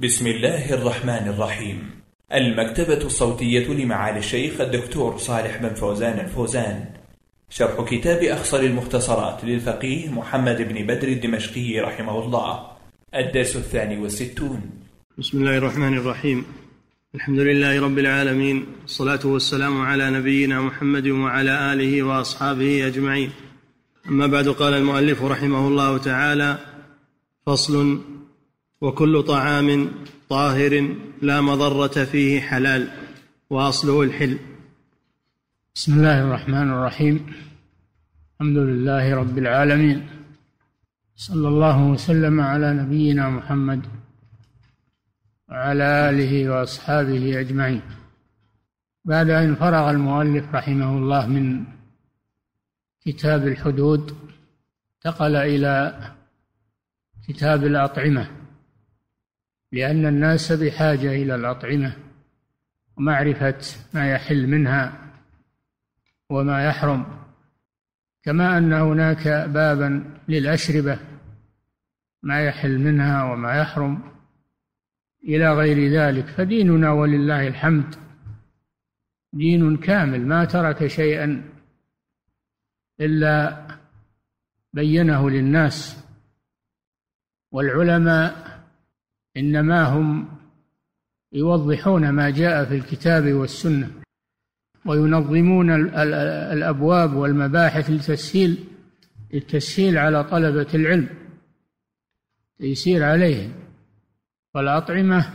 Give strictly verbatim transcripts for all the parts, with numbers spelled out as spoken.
بسم الله الرحمن الرحيم. المكتبة الصوتية لمعالي الشيخ الدكتور صالح بن فوزان الفوزان، شرح كتاب أخصر المختصرات للفقيه محمد بن بدر الدمشقي رحمه الله، الدرس الثاني والستون. بسم الله الرحمن الرحيم. الحمد لله رب العالمين، الصلاة والسلام على نبينا محمد وعلى آله وأصحابه أجمعين. أما بعد، قال المؤلف رحمه الله تعالى: فصل: وكل طعام طاهر لا مضرة فيه حلال، وأصله الحل. بسم الله الرحمن الرحيم. الحمد لله رب العالمين، صلى الله وسلم على نبينا محمد وعلى آله وأصحابه أجمعين. بعد أن فرغ المؤلف رحمه الله من كتاب الحدود، انتقل إلى كتاب الأطعمة، لأن الناس بحاجة إلى الأطعمة ومعرفة ما يحل منها وما يحرم، كما أن هناك بابا للأشربة، ما يحل منها وما يحرم إلى غير ذلك. فديننا ولله الحمد دين كامل، ما ترك شيئا إلا بينه للناس، والعلماء إنما هم يوضحون ما جاء في الكتاب والسنة، وينظمون الأبواب والمباحث لتسهيل التسهيل على طلبة العلم، تيسير عليهم. والأطعمة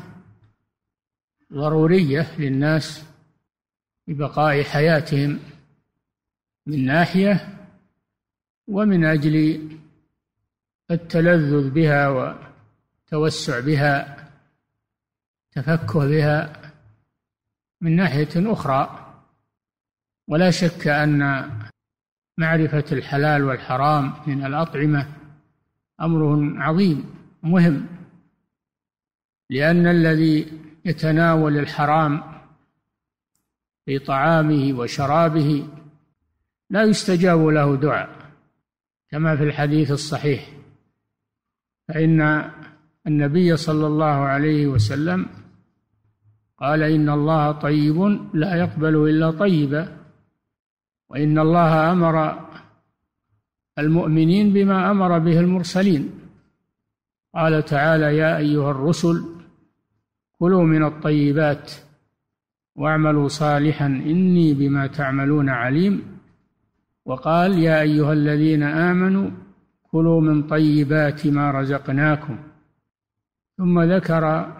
ضرورية للناس لبقاء حياتهم من ناحية، ومن أجل التلذذ بها وتوسع بها، تفكه بها من ناحية أخرى. ولا شك أن معرفة الحلال والحرام من الأطعمة أمر عظيم مهم، لأن الذي يتناول الحرام في طعامه وشرابه لا يستجاب له دعاء، كما في الحديث الصحيح، فإن النبي صلى الله عليه وسلم قال: إن الله طيب لا يقبل إلا طيبا، وإن الله أمر المؤمنين بما أمر به المرسلين. قال تعالى: يا أيها الرسل كلوا من الطيبات واعملوا صالحا إني بما تعملون عليم. وقال: يا أيها الذين آمنوا كلوا من طيبات ما رزقناكم. ثم ذكر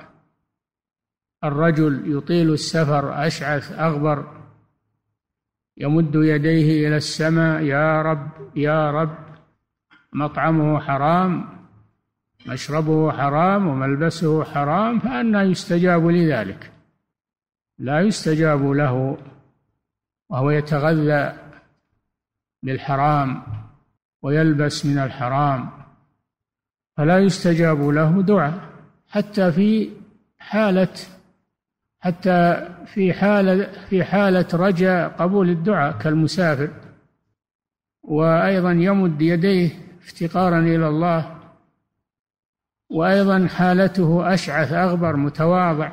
الرجل يطيل السفر أشعث أغبر يمد يديه إلى السماء: يا رب يا رب، مطعمه حرام، مشربه حرام، وملبسه حرام، فأنى يستجاب لذلك؟ لا يستجاب له وهو يتغذى بالحرام ويلبس من الحرام، فلا يستجاب له دعاء، حتى في حالة حتى في حالة في حالة رجاء قبول الدعاء كالمسافر. وأيضا يمد يديه افتقارا إلى الله، وأيضا حالته أشعث أغبر متواضع،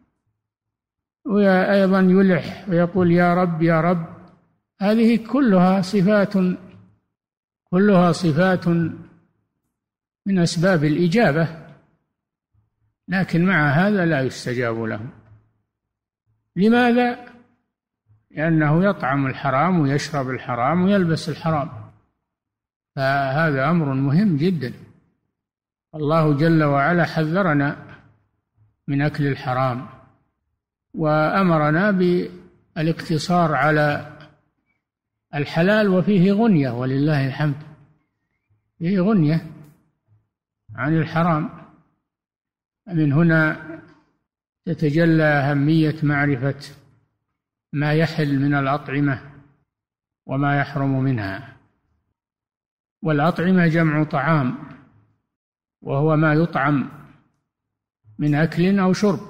وأيضا يلح ويقول: يا رب يا رب. هذه كلها صفات كلها صفات من أسباب الإجابة، لكن مع هذا لا يستجاب له. لماذا؟ لأنه يطعم الحرام ويشرب الحرام ويلبس الحرام، فهذا أمر مهم جدا. الله جل وعلا حذرنا من أكل الحرام، وأمرنا بالاقتصار على الحلال، وفيه غنية ولله الحمد، فيه غنية عن الحرام. من هنا تتجلى أهمية معرفة ما يحل من الأطعمة وما يحرم منها. والأطعمة جمع طعام، وهو ما يطعم من أكل أو شرب،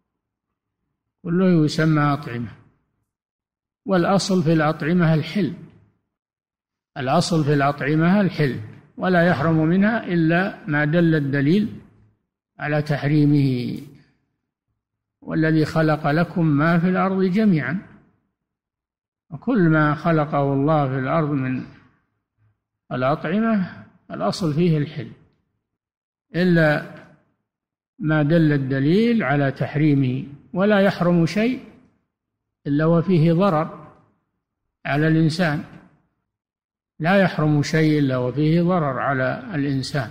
كله يسمى أطعمة. والأصل في الأطعمة الحل، الأصل في الأطعمة الحل، ولا يحرم منها إلا ما دل الدليل على تحريمه. والذي خلق لكم ما في الأرض جميعا، وكل ما خلقه الله في الأرض من الأطعمة الأصل فيه الحل، إلا ما دل الدليل على تحريمه. ولا يحرم شيء إلا وفيه ضرر على الإنسان، لا يحرم شيء إلا وفيه ضرر على الإنسان.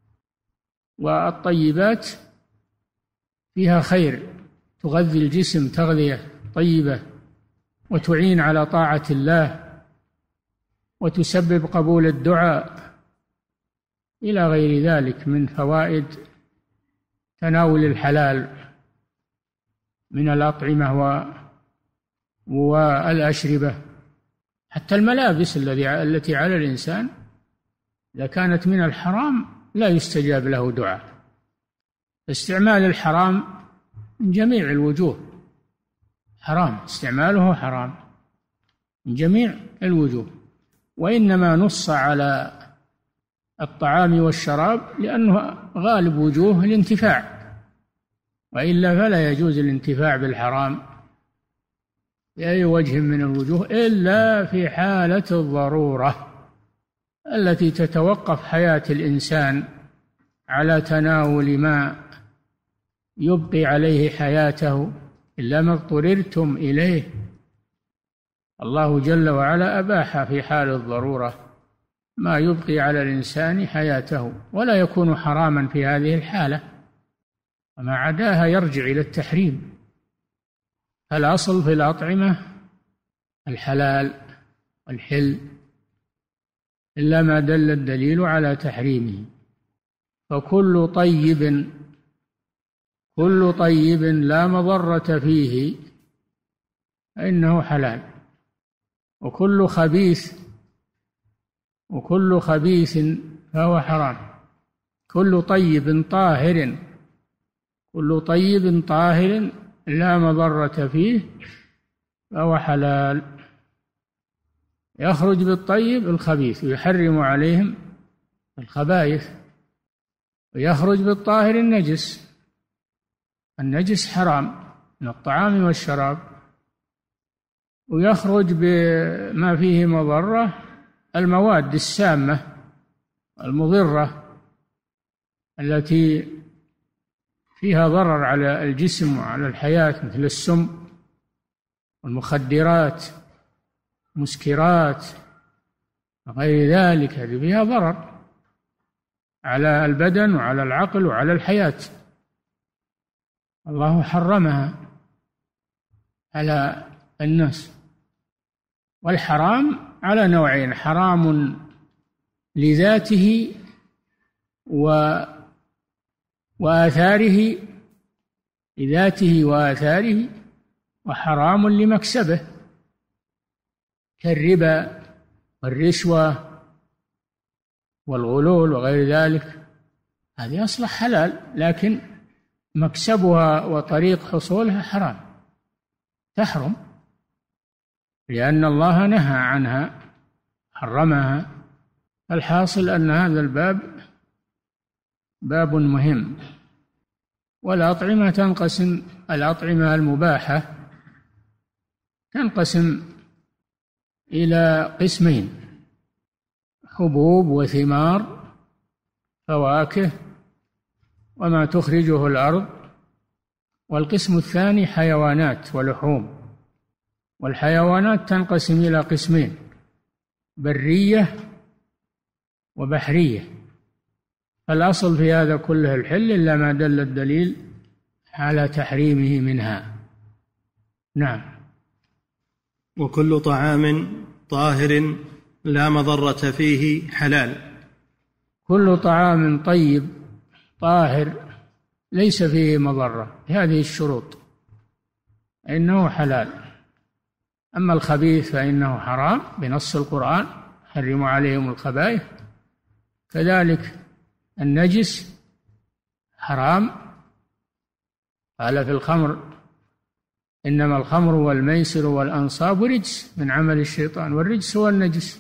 والطيبات فيها خير، تغذي الجسم تغذية طيبة، وتعين على طاعة الله، وتسبب قبول الدعاء، إلى غير ذلك من فوائد تناول الحلال من الأطعمة والأشربة. حتى الملابس التي على الإنسان إذا كانت من الحرام لا يستجاب له دعاء. استعمال الحرام من جميع الوجوه حرام، استعماله حرام من جميع الوجوه. وإنما نص على الطعام والشراب لأنه غالب وجوه الانتفاع، وإلا فلا يجوز الانتفاع بالحرام بأي وجه من الوجوه إلا في حالة الضرورة التي تتوقف حياة الإنسان على تناول ما يبقي عليه حياته، إلا ما اضطررتم إليه. الله جل وعلا أباح في حال الضرورة ما يبقي على الإنسان حياته، ولا يكون حراما في هذه الحالة، وما عداها يرجع إلى التحريم. الأصل في الأطعمة الحلال والحل، إلا ما دل الدليل على تحريمه. فكل طيب كل طيب لا مضرة فيه فإنه حلال، وكل خبيث وكل خبيث فهو حرام. كل طيب طاهر كل طيب طاهر لا مضرة فيه فهو حلال. يخرج بالطيب الخبيث ويحرم عليهم الخبائث، ويخرج بالطاهر النجس. النجس حرام من الطعام والشراب. ويخرج بما فيه مضرة المواد السامة المضرة التي فيها ضرر على الجسم وعلى الحياة، مثل السم والمخدرات مسكرات وغير ذلك، هذه فيها ضرر على البدن وعلى العقل وعلى الحياة. الله حرمها على الناس. والحرام على نوعين: حرام لذاته و وآثاره لذاته وآثاره، وحرام لمكسبه كالربا والرشوة والغلول وغير ذلك. هذه أصلح حلال، لكن مكسبها وطريق حصولها حرام، تحرم، لأن الله نهى عنها حرمها. الحاصل أن هذا الباب باب مهم. والأطعمة تنقسم، الأطعمة المباحة تنقسم إلى قسمين: حبوب وثمار، فواكه وما تخرجه الأرض. والقسم الثاني حيوانات ولحوم. والحيوانات تنقسم إلى قسمين: برية وبحرية. الأصل في هذا كله الحل، إلا ما دل الدليل على تحريمه منها. نعم. وكل طعام طاهر لا مضرة فيه حلال. كل طعام طيب طاهر ليس فيه مضرة بهذه الشروط إنه حلال. أما الخبيث فإنه حرام بنص القرآن: حرموا عليهم الخبائث. كذلك النجس حرام، قال في الخمر: إنما الخمر والميسر والأنصاب رجس من عمل الشيطان، والرجس هو النجس.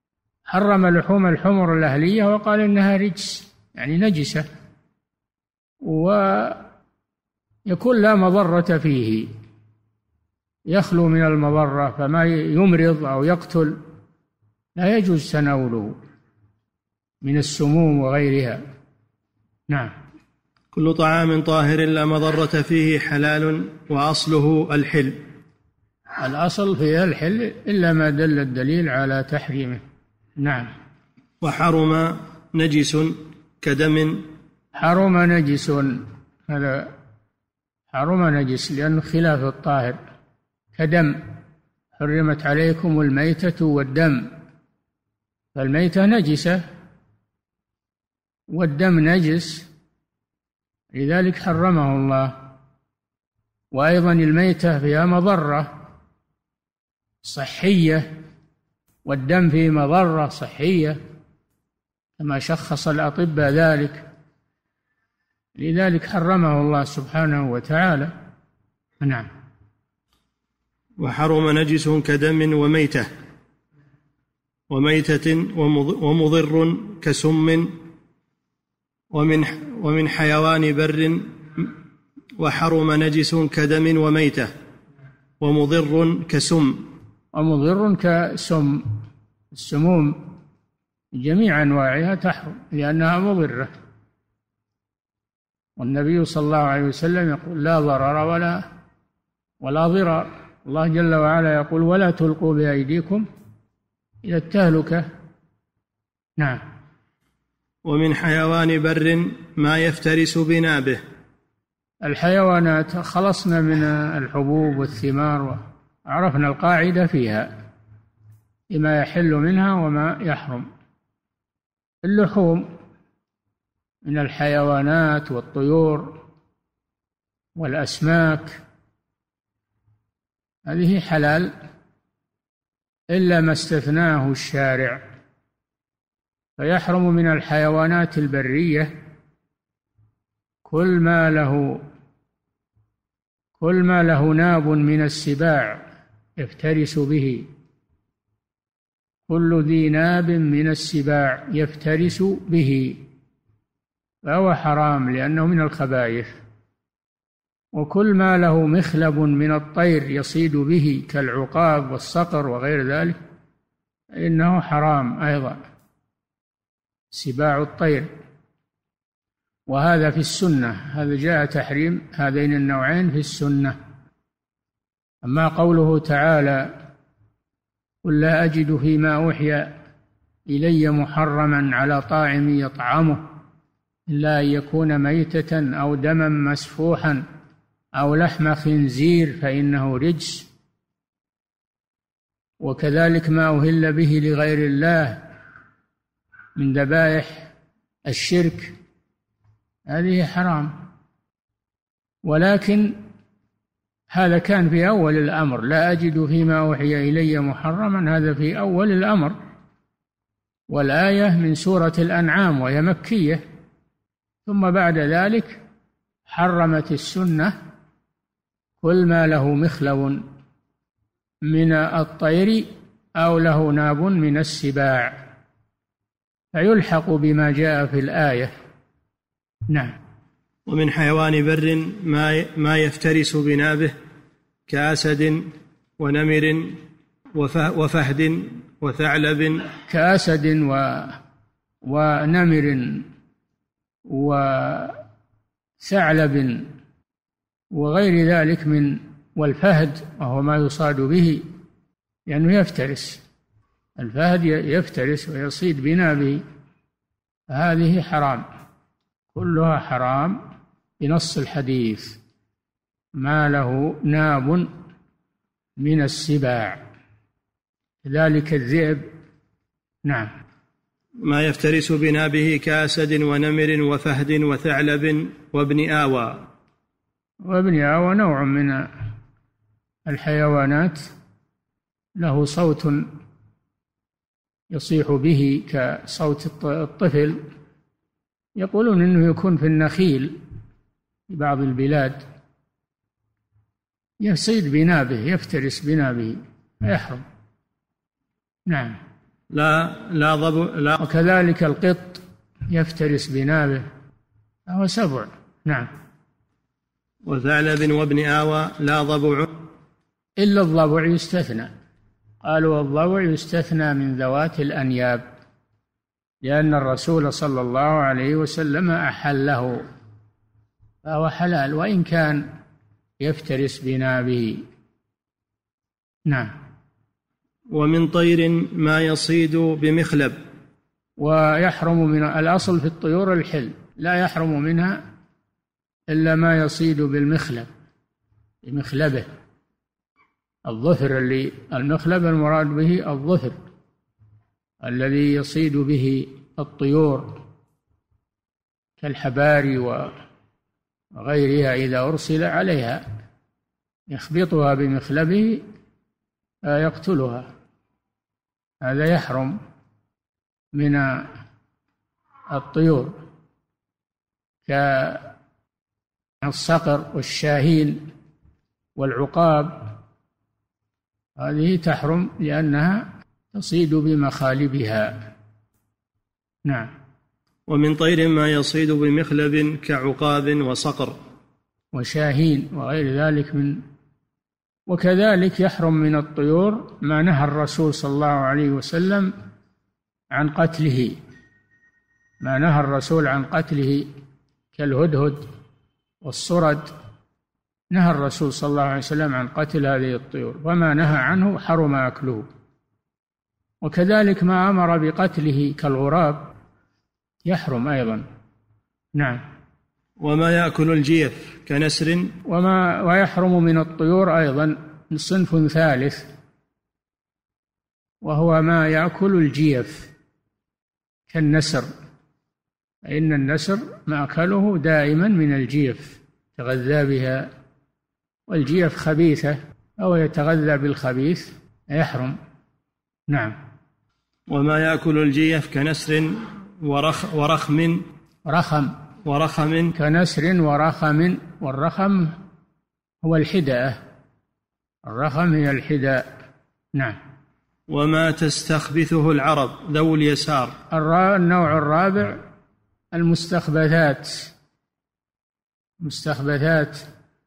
حرم لحوم الحمر الأهلية وقال إنها رجس، يعني نجسة. ويكون لا مضرة فيه، يخلو من المضرة، فما يمرض أو يقتل لا يجوز تناوله من السموم وغيرها. نعم. كل طعام طاهر لا مضرة فيه حلال وأصله الحل. الأصل فيها الحل إلا ما دل الدليل على تحريمه. نعم. وحرم نجس كدم. حرم نجس، هذا حرم نجس لأنه خلاف الطاهر، كدم. حرمت عليكم الميتة والدم، فالميتة نجسة والدم نجس، لذلك حرمه الله. وأيضا الميتة فيها مضرة صحية، والدم فيه مضرة صحية كما شخص الأطباء ذلك، لذلك حرمه الله سبحانه وتعالى. نعم. وحرم نجس كدم وميتة وميتة ومضر كسم ومن ومن حيوان بر. وحرم نجس كدم وميتة ومضر كسم. ومضر كسم، السموم جميع أنواعها تحرم لأنها مضرة، والنبي صلى الله عليه وسلم يقول لا ضرر ولا ولا ضرار. الله جل وعلا يقول ولا تلقوا بأيديكم إلى التهلكة. نعم. ومن حيوان بر ما يفترس بنابه. الحيوانات خلصنا من الحبوب والثمار وعرفنا القاعدة فيها بما يحل منها وما يحرم. اللحوم من الحيوانات والطيور والأسماك هذه حلال إلا ما استثناه الشارع، فيحرم من الحيوانات البرية كل ما له كل ما له ناب من السباع يفترس به، كل ذي ناب من السباع يفترس به فهو حرام لأنه من الخبائث. وكل ما له مخلب من الطير يصيد به كالعقاب والصقر وغير ذلك إنه حرام أيضا، سباع الطير. وهذا في السنة، هذا جاء تحريم هذين النوعين في السنة. أما قوله تعالى قل لا أجد فيما أوحي إلي محرما على طاعم يطعمه إلا أن يكون ميتة أو دما مسفوحا أو لحم خنزير فإنه رجس، وكذلك ما أهل به لغير الله من ذبائح الشرك هذه حرام. ولكن هذا كان في أول الأمر، لا أجد فيما أوحي إلي محرما، هذا في أول الأمر، والآية من سورة الأنعام وهي مكية. ثم بعد ذلك حرمت السنة كل ما له مخلب من الطير أو له ناب من السباع، فيلحق بما جاء في الآية. نعم. ومن حيوان بر ما ما يفترس بنابه كأسد ونمر وفهد وثعلب. كأسد و ونمر وثعلب وغير ذلك من، والفهد وهو ما يصاد به لأنه يفترس، الفهد يفترس ويصيد بنابه، هذه حرام، كلها حرام بنص الحديث، ما له ناب من السباع، ذلك الذئب. نعم. ما يفترس بنابه كأسد ونمر وفهد وثعلب وابن آوى. وابن آوى نوع من الحيوانات له صوت يصيح به كصوت الطفل، يقولون إنه يكون في النخيل في بعض البلاد، يصيد بنابه يفترس بنابه فيحرم. نعم. لا لا ضب لا. وكذلك القط يفترس بنابه فهو سبع. نعم. وثعلب وابن آوى لا ضبع إلا الضبع يستثنى، قالوا الضبع يستثنى من ذوات الأنياب لأن الرسول صلى الله عليه وسلم أحله، فهو حلال وإن كان يفترس بنابه. نعم. ومن طير ما يصيد بمخلب. ويحرم من الأصل في الطيور الحل، لا يحرم منها إلا ما يصيد بالمخلب، بمخلبه. الظفر اللي المخلب المراد به الظفر الذي يصيد به الطيور كالحباري وغيرها، إذا أرسل عليها يخبطها بمخلبه يقتلها، هذا يحرم من الطيور كالصقر والشاهين والعقاب، هذه تحرم لأنها تصيد بمخالبها. نعم. ومن طير ما يصيد بمخلب كعقاب وصقر وشاهين وغير ذلك من. وكذلك يحرم من الطيور ما نهى الرسول صلى الله عليه وسلم عن قتله، ما نهى الرسول عن قتله كالهدهد والصرد، نهى الرسول صلى الله عليه وسلم عن قتل هذه الطيور، وما نهى عنه حرم أكله. وكذلك ما أمر بقتله كالغراب يحرم أيضا. نعم. وما يأكل الجيف كنسر. وما ويحرم من الطيور أيضا صنف ثالث، وهو ما يأكل الجيف كالنسر، فإن النسر مأكله دائما من الجيف، يتغذى بها، والجيف خبيثة أو يتغذى بالخبيث يحرم. نعم. وما يأكل الجيف كنسر ورخ ورخم رخم ورخم كنسر ورخم، والرخم هو الحداء، الرخم هي الحداء. نعم. وما تستخبثه العرب ذو اليسار. النوع الرابع المستخبثات، مستخبثات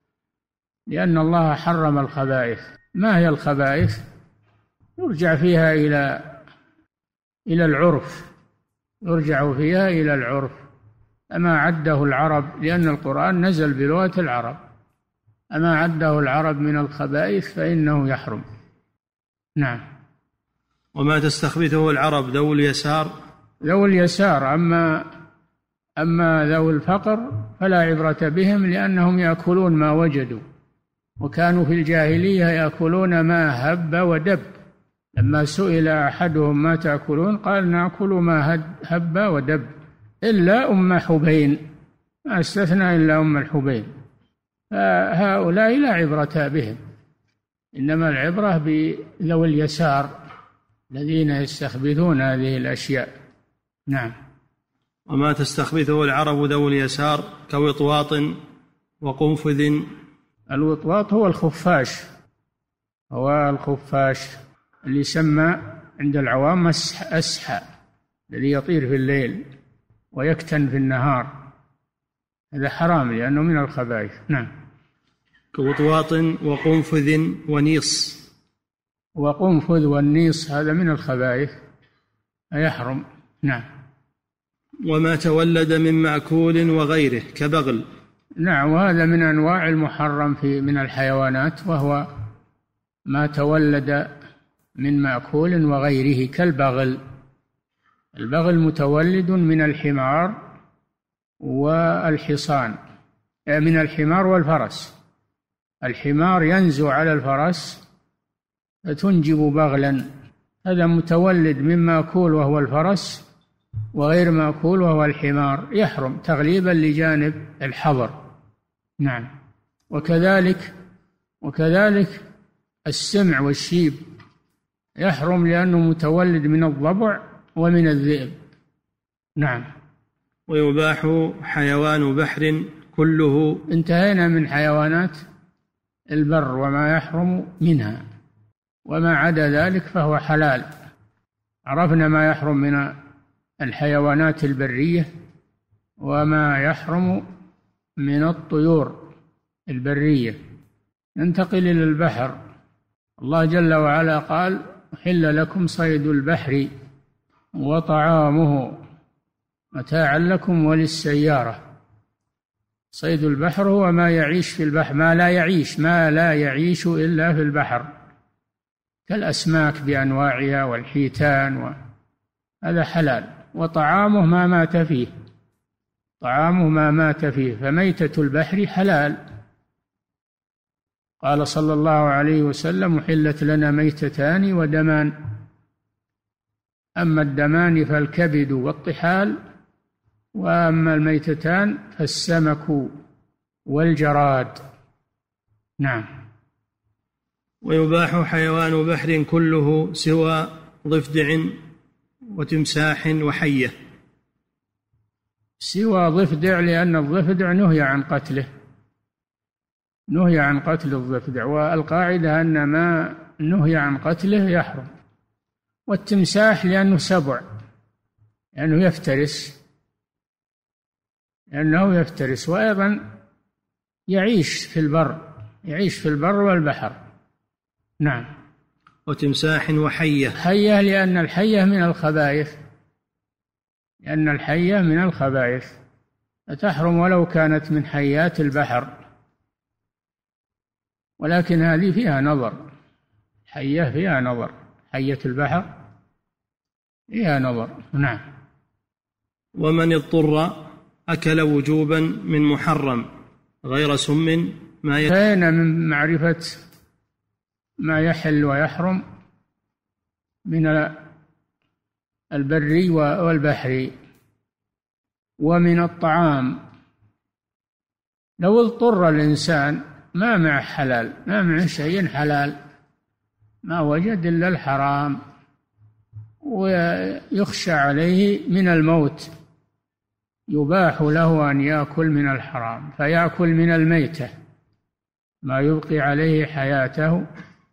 لأن الله حرم الخبائث. ما هي الخبائث؟ يرجع فيها إلى إلى العرف، يرجع فيها إلى العرف، أما عده العرب، لأن القرآن نزل بلغة العرب، أما عده العرب من الخبائث فإنه يحرم. نعم. وما تستخبثه العرب ذو اليسار. ذو اليسار، أما أما ذو الفقر فلا عبرة بهم لأنهم يأكلون ما وجدوا، وكانوا في الجاهلية يأكلون ما هب ودب. لما سئل أحدهم ما تأكلون قال نأكل ما هب ودب إلا أم حبين، ما استثنى إلا أم الحبين، فهؤلاء لا عبرة بهم، إنما العبرة بذوي اليسار الذين يستخبثون هذه الأشياء. نعم. وما تستخبثه العرب ذو اليسار كوطواط وقنفذ. الوطواط هو الخفاش، هو الخفاش اللي يسمى عند العوام أسحى، الذي يطير في الليل ويكتن في النهار، هذا حرام لأنه من الخبائث. نعم. كوطواط وقنفذ ونيص. وقنفذ والنيص هذا من الخبائث يحرم. نعم. وما تولد من مأكول وغيره كبغل. نعم. وهذا من أنواع المحرم في من الحيوانات، وهو ما تولد من مأكول وغيره كالبغل. البغل متولد من الحمار والحصان، من الحمار والفرس. الحمار ينزو على الفرس فتنجب بغلا، هذا متولد من مأكول وهو الفرس، وغير مأكول وهو الحمار يحرم تغليبا لجانب الحظر. نعم. وكذلك وكذلك السمع والشيب يحرم لأنه متولد من الضبع ومن الذئب. نعم. ويباح حيوان بحر كله. انتهينا من حيوانات البر وما يحرم منها، وما عدا ذلك فهو حلال. عرفنا ما يحرم من الحيوانات البرية وما يحرم من الطيور البرية. ننتقل إلى البحر. الله جل وعلا قال: أحل لكم صيد البحر وطعامه متاعا لكم وللسيارة. صيد البحر هو ما يعيش في البحر، ما لا يعيش ما لا يعيش إلا في البحر، كالأسماك بأنواعها والحيتان و... هذا حلال. وطعامه ما مات فيه، طعامه ما مات فيه، فميتة البحر حلال. قال صلى الله عليه وسلم: أحلت لنا ميتتان ودمان، أما الدمان فالكبد والطحال، وأما الميتتان فالسمك والجراد. نعم. ويباح حيوان بحر كله سوى ضفدع وتمساح وحية. سوى ضفدع لأن الضفدع نهي عن قتله، نهي عن قتل الضفدع، والقاعدة أن ما نهي عن قتله يحرم. والتمساح لأنه سبع، لأنه يفترس، لأنه يفترس وأيضا يعيش في البر، يعيش في البر والبحر. نعم. وتمساح وحية. حية لأن الحية من الخبائث، لأن الحية من الخبائث فتحرم ولو كانت من حيات البحر، ولكن هذه فيها نظر، حية فيها نظر، حية البحر فيها نظر. نعم. ومن اضطر أكل وجوبا من محرم غير سم ما يت... كان من معرفة ما يحل ويحرم من البري والبحري. ومن الطعام لو اضطر الإنسان ما مع حلال، ما مع شيء حلال، ما وجد إلا الحرام، ويخشى عليه من الموت، يباح له أن يأكل من الحرام، فيأكل من الميتة ما يبقي عليه حياته،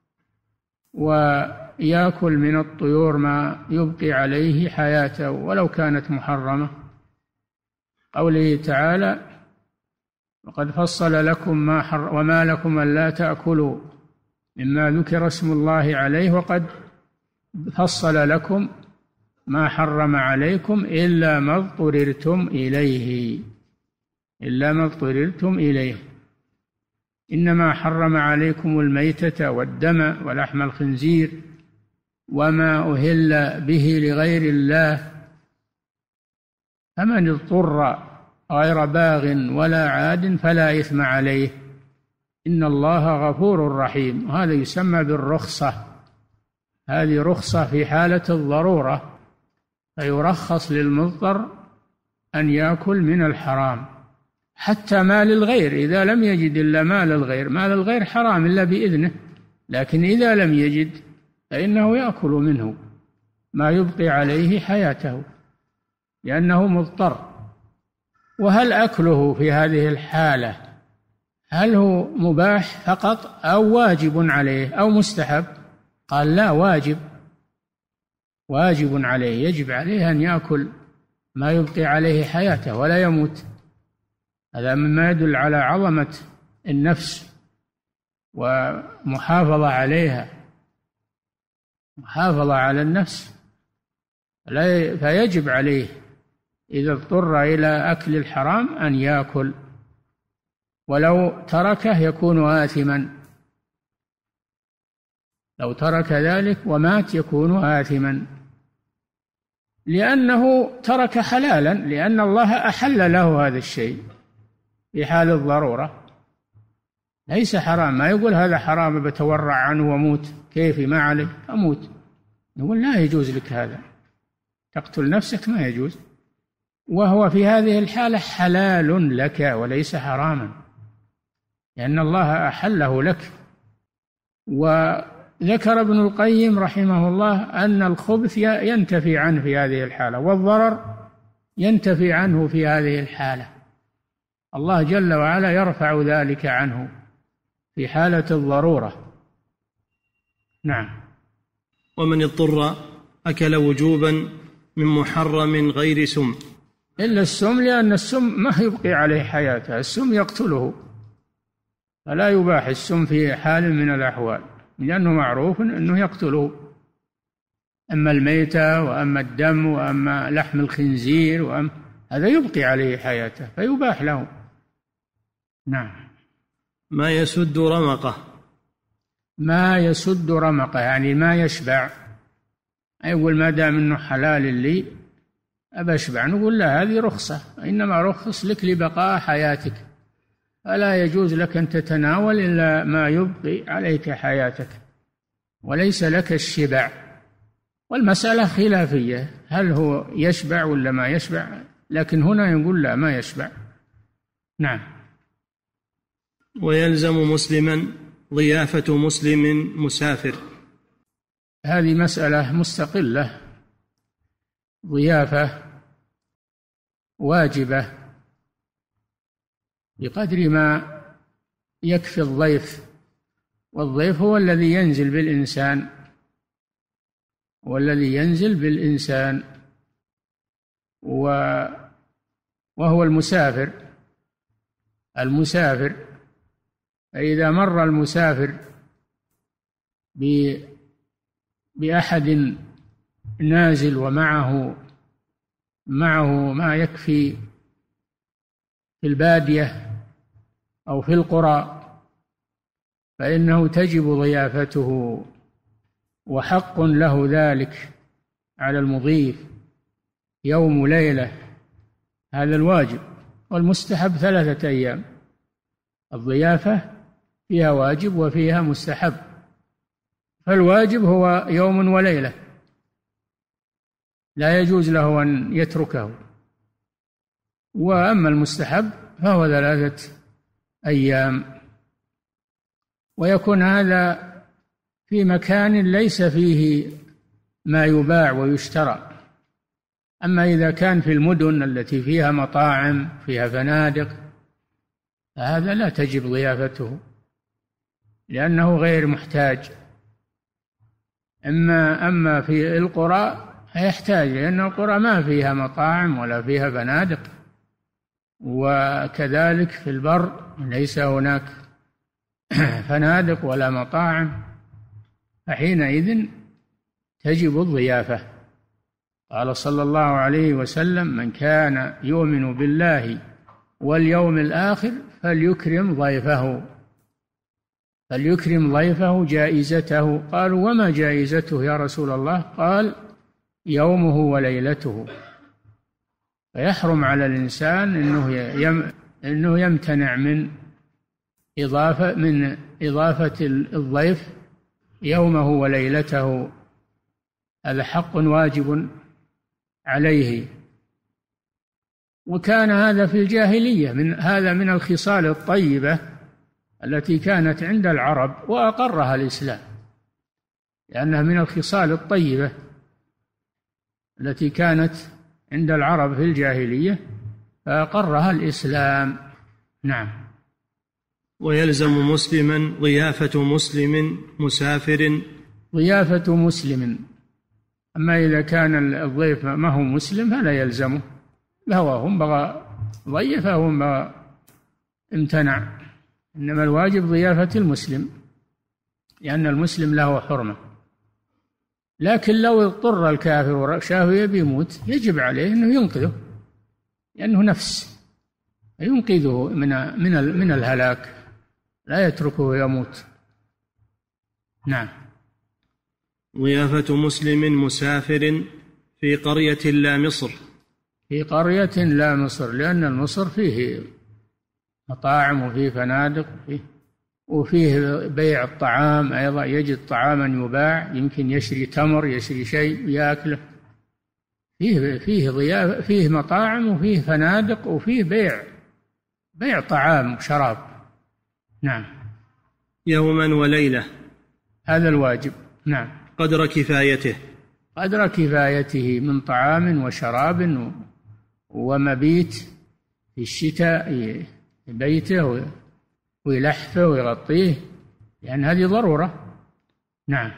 ويأكل من الطيور ما يبقي عليه حياته ولو كانت محرمة. قوله تعالى: وقد فصل لكم ما حر وما لكم ألا تأكلوا مما ذكر اسم الله عليه وقد فصل لكم ما حرم عليكم إلا ما اضطررتم إليه، إلا ما اضطررتم إليه. إنما حرم عليكم الميتة والدم ولحم الخنزير وما أهل به لغير الله، فمن اضطر غير باغ ولا عاد فلا إثم عليه، إن الله غفور رحيم. هذا يسمى بالرخصة، هذه رخصة في حالة الضرورة، فيرخص للمضطر أن يأكل من الحرام حتى مال الغير إذا لم يجد إلا مال الغير. مال الغير حرام إلا بإذنه، لكن إذا لم يجد فإنه يأكل منه ما يبقي عليه حياته لأنه مضطر. وهل أكله في هذه الحالة هل هو مباح فقط أو واجب عليه أو مستحب؟ قال لا، واجب، واجب عليه، يجب عليه أن يأكل ما يبقي عليه حياته ولا يموت. هذا مما يدل على عظمة النفس ومحافظة عليها، محافظة على النفس، فيجب عليه إذا اضطر إلى أكل الحرام أن يأكل، ولو تركه يكون آثما، لو ترك ذلك ومات يكون آثما، لأنه ترك حلالا، لأن الله أحل له هذا الشيء في حال الضرورة، ليس حرام. ما يقول هذا حرام بتورع عنه وموت، كيفي ما عليك أموت، نقول لا يجوز لك هذا، تقتل نفسك ما يجوز، وهو في هذه الحالة حلال لك وليس حراما، لأن الله أحله لك. وذكر ابن القيم رحمه الله أن الخبث ينتفي عنه في هذه الحالة، والضرر ينتفي عنه في هذه الحالة، الله جل وعلا يرفع ذلك عنه في حالة الضرورة. نعم. ومن اضطر أكل وجوبا من محرم غير سم إلا السم، لأن السم ما يبقي عليه حياته، السم يقتله، فلا يباح السم في حال من الأحوال، لأنه معروف أنه يقتله. أما الميتة وأما الدم وأما لحم الخنزير وأما هذا يبقي عليه حياته فيباح له. نعم. ما يسد رمقه. ما يسد رمقه يعني ما يشبع، يقول ما دام انه حلال لي ابى اشبع، نقول لا، هذه رخصه، انما رخص لك لبقاء حياتك، فلا يجوز لك ان تتناول الا ما يبقي عليك حياتك، وليس لك الشبع. والمساله خلافيه، هل هو يشبع ولا ما يشبع؟ لكن هنا يقول لا، ما يشبع. نعم. ويلزم مسلما ضيافة مسلم مسافر. هذه مسألة مستقلة، ضيافة واجبة بقدر ما يكفي الضيف، والضيف هو الذي ينزل بالإنسان، والذي ينزل بالإنسان وهو المسافر. المسافر فإذا مر المسافر بأحد نازل ومعه معه ما يكفي في البادية أو في القرى، فإنه تجب ضيافته، وحق له ذلك على المضيف، يوم ليلة، هذا الواجب. والمستحب ثلاثة أيام، الضيافة فيها واجب وفيها مستحب، فالواجب هو يوم وليلة لا يجوز له أن يتركه، وأما المستحب فهو ثلاثة أيام. ويكون هذا في مكان ليس فيه ما يباع ويشترى. أما إذا كان في المدن التي فيها مطاعم فيها فنادق فهذا لا تجب ضيافته، لأنه غير محتاج. أما أما في القرى يحتاج، لأن القرى ما فيها مطاعم ولا فيها فنادق، وكذلك في البر ليس هناك فنادق ولا مطاعم، فحينئذ تجب الضيافة. قال صلى الله عليه وسلم: من كان يؤمن بالله واليوم الآخر فليكرم ضيفه، فليكرم ضيفه جائزته. قالوا: وما جائزته يا رسول الله؟ قال: يومه وليلته. فيحرم على الإنسان إنه يم إنه يمتنع من إضافة من إضافة الضيف يومه وليلته، هذا حق واجب عليه. وكان هذا في الجاهلية، من هذا من الخصال الطيبة التي كانت عند العرب وأقرها الإسلام، لأنها من الخصال الطيبة التي كانت عند العرب في الجاهلية فأقرها الإسلام. نعم. ويلزم مسلما ضيافة مسلم مسافر. ضيافة مسلم، أما إذا كان الضيف ما هو مسلم فلا يلزمه، بهواهم بغى ضيفهم بغى امتنع، إنما الواجب ضيافة المسلم، لأن المسلم له حرمة. لكن لو اضطر الكافر وشافه يبي يموت يجب عليه أنه ينقذه، لأنه نفس، ينقذه من من من الهلاك، لا يتركه يموت. نعم. ضيافة مسلم مسافر في قرية لا مصر. في قرية لا مصر، لأن المصر فيه مطاعم وفيه فنادق وفيه, وفيه بيع الطعام أيضا، يجد طعاما يباع، يمكن يشري تمر، يشري شيء يأكله. فيه فيه ضيافة، فيه مطاعم وفيه فنادق وفيه بيع بيع طعام وشراب. نعم. يوما وليلة، هذا الواجب. نعم. قدر كفايته. قدر كفايته من طعام وشراب ومبيت في الشتاء، بيته ويلحفه ويغطيه، لأن هذه ضرورة. نعم.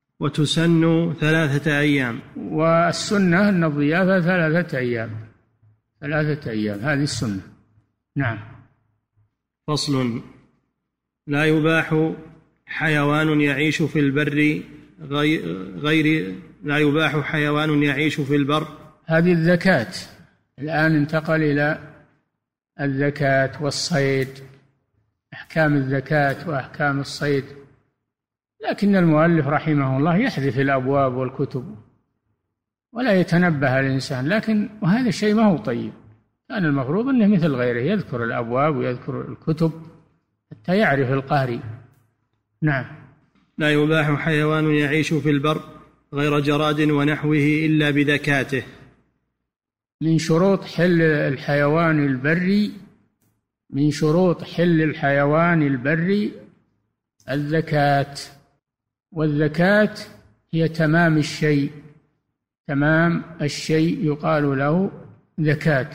وتسن ثلاثة أيام. والسنة أن الضيافة ثلاثة أيام، ثلاثة أيام، هذه السنة. نعم. فصل: لا يباح حيوان يعيش في البر غير لا يباح حيوان يعيش في البر. هذه الزكاة. الآن انتقل إلى الزكاة والصيد، أحكام الزكاة وأحكام الصيد. لكن المؤلف رحمه الله يحذف الأبواب والكتب ولا يتنبه الإنسان، لكن وهذا الشيء ما هو طيب. كان المفروض أنه مثل غيره يذكر الأبواب ويذكر الكتب حتى يعرف القارئ. نعم. لا يباح حيوان يعيش في البر غير جراد ونحوه إلا بذكاته. من شروط حل الحيوان البري من شروط حل الحيوان البري الزكاة، والزكاة هي تمام الشيء، تمام الشيء يقال له زكاة،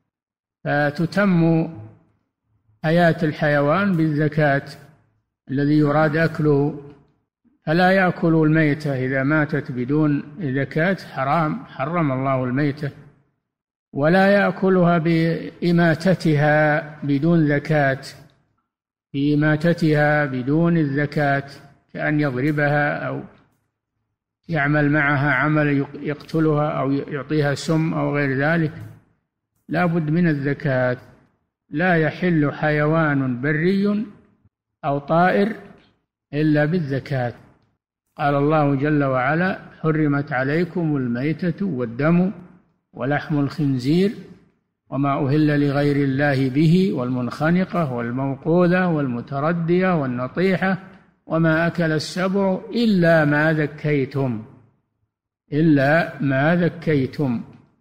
فتتم حياة الحيوان بالزكاة الذي يراد أكله. فلا يأكل الميتة إذا ماتت بدون زكاة، حرام، حرم الله الميتة. ولا يأكلها بإماتتها بدون زكاة، بإماتتها بدون الزكاة، كأن يضربها أو يعمل معها عمل يقتلها أو يعطيها سم أو غير ذلك، لا بد من الزكاة. لا يحل حيوان بري أو طائر إلا بالزكاة. قال الله جل وعلا: حرمت عليكم الميتة والدم ولحم الخنزير وما أهل لغير الله به والمنخنقة والموقوذة والمتردية والنطيحة وما أكل السبع إلا ما ذكيتم إلا ما ذكيتم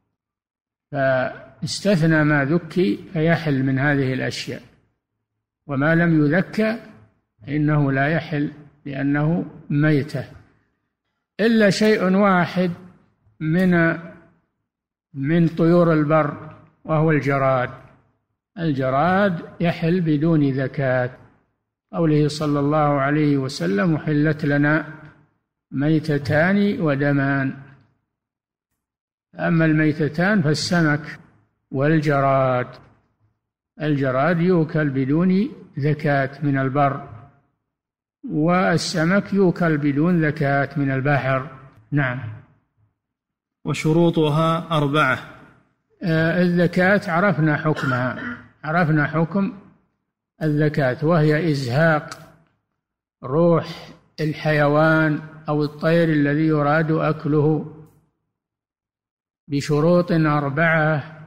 فاستثنى ما ذكي فيحل من هذه الأشياء، وما لم يذكى إنه لا يحل لأنه ميتة، إلا شيء واحد من من طيور البر وهو الجراد. الجراد يحل بدون زكاة، قوله صلى الله عليه وسلم: أحلت لنا ميتتان ودمان. أما الميتتان فالسمك والجراد. الجراد يؤكل بدون زكاة من البر، والسمك يؤكل بدون زكاة من البحر. نعم. وشروطها أربعة. آه الزكاة عرفنا حكمها، عرفنا حكم الزكاة، وهي إزهاق روح الحيوان أو الطير الذي يراد أكله بشروط أربعة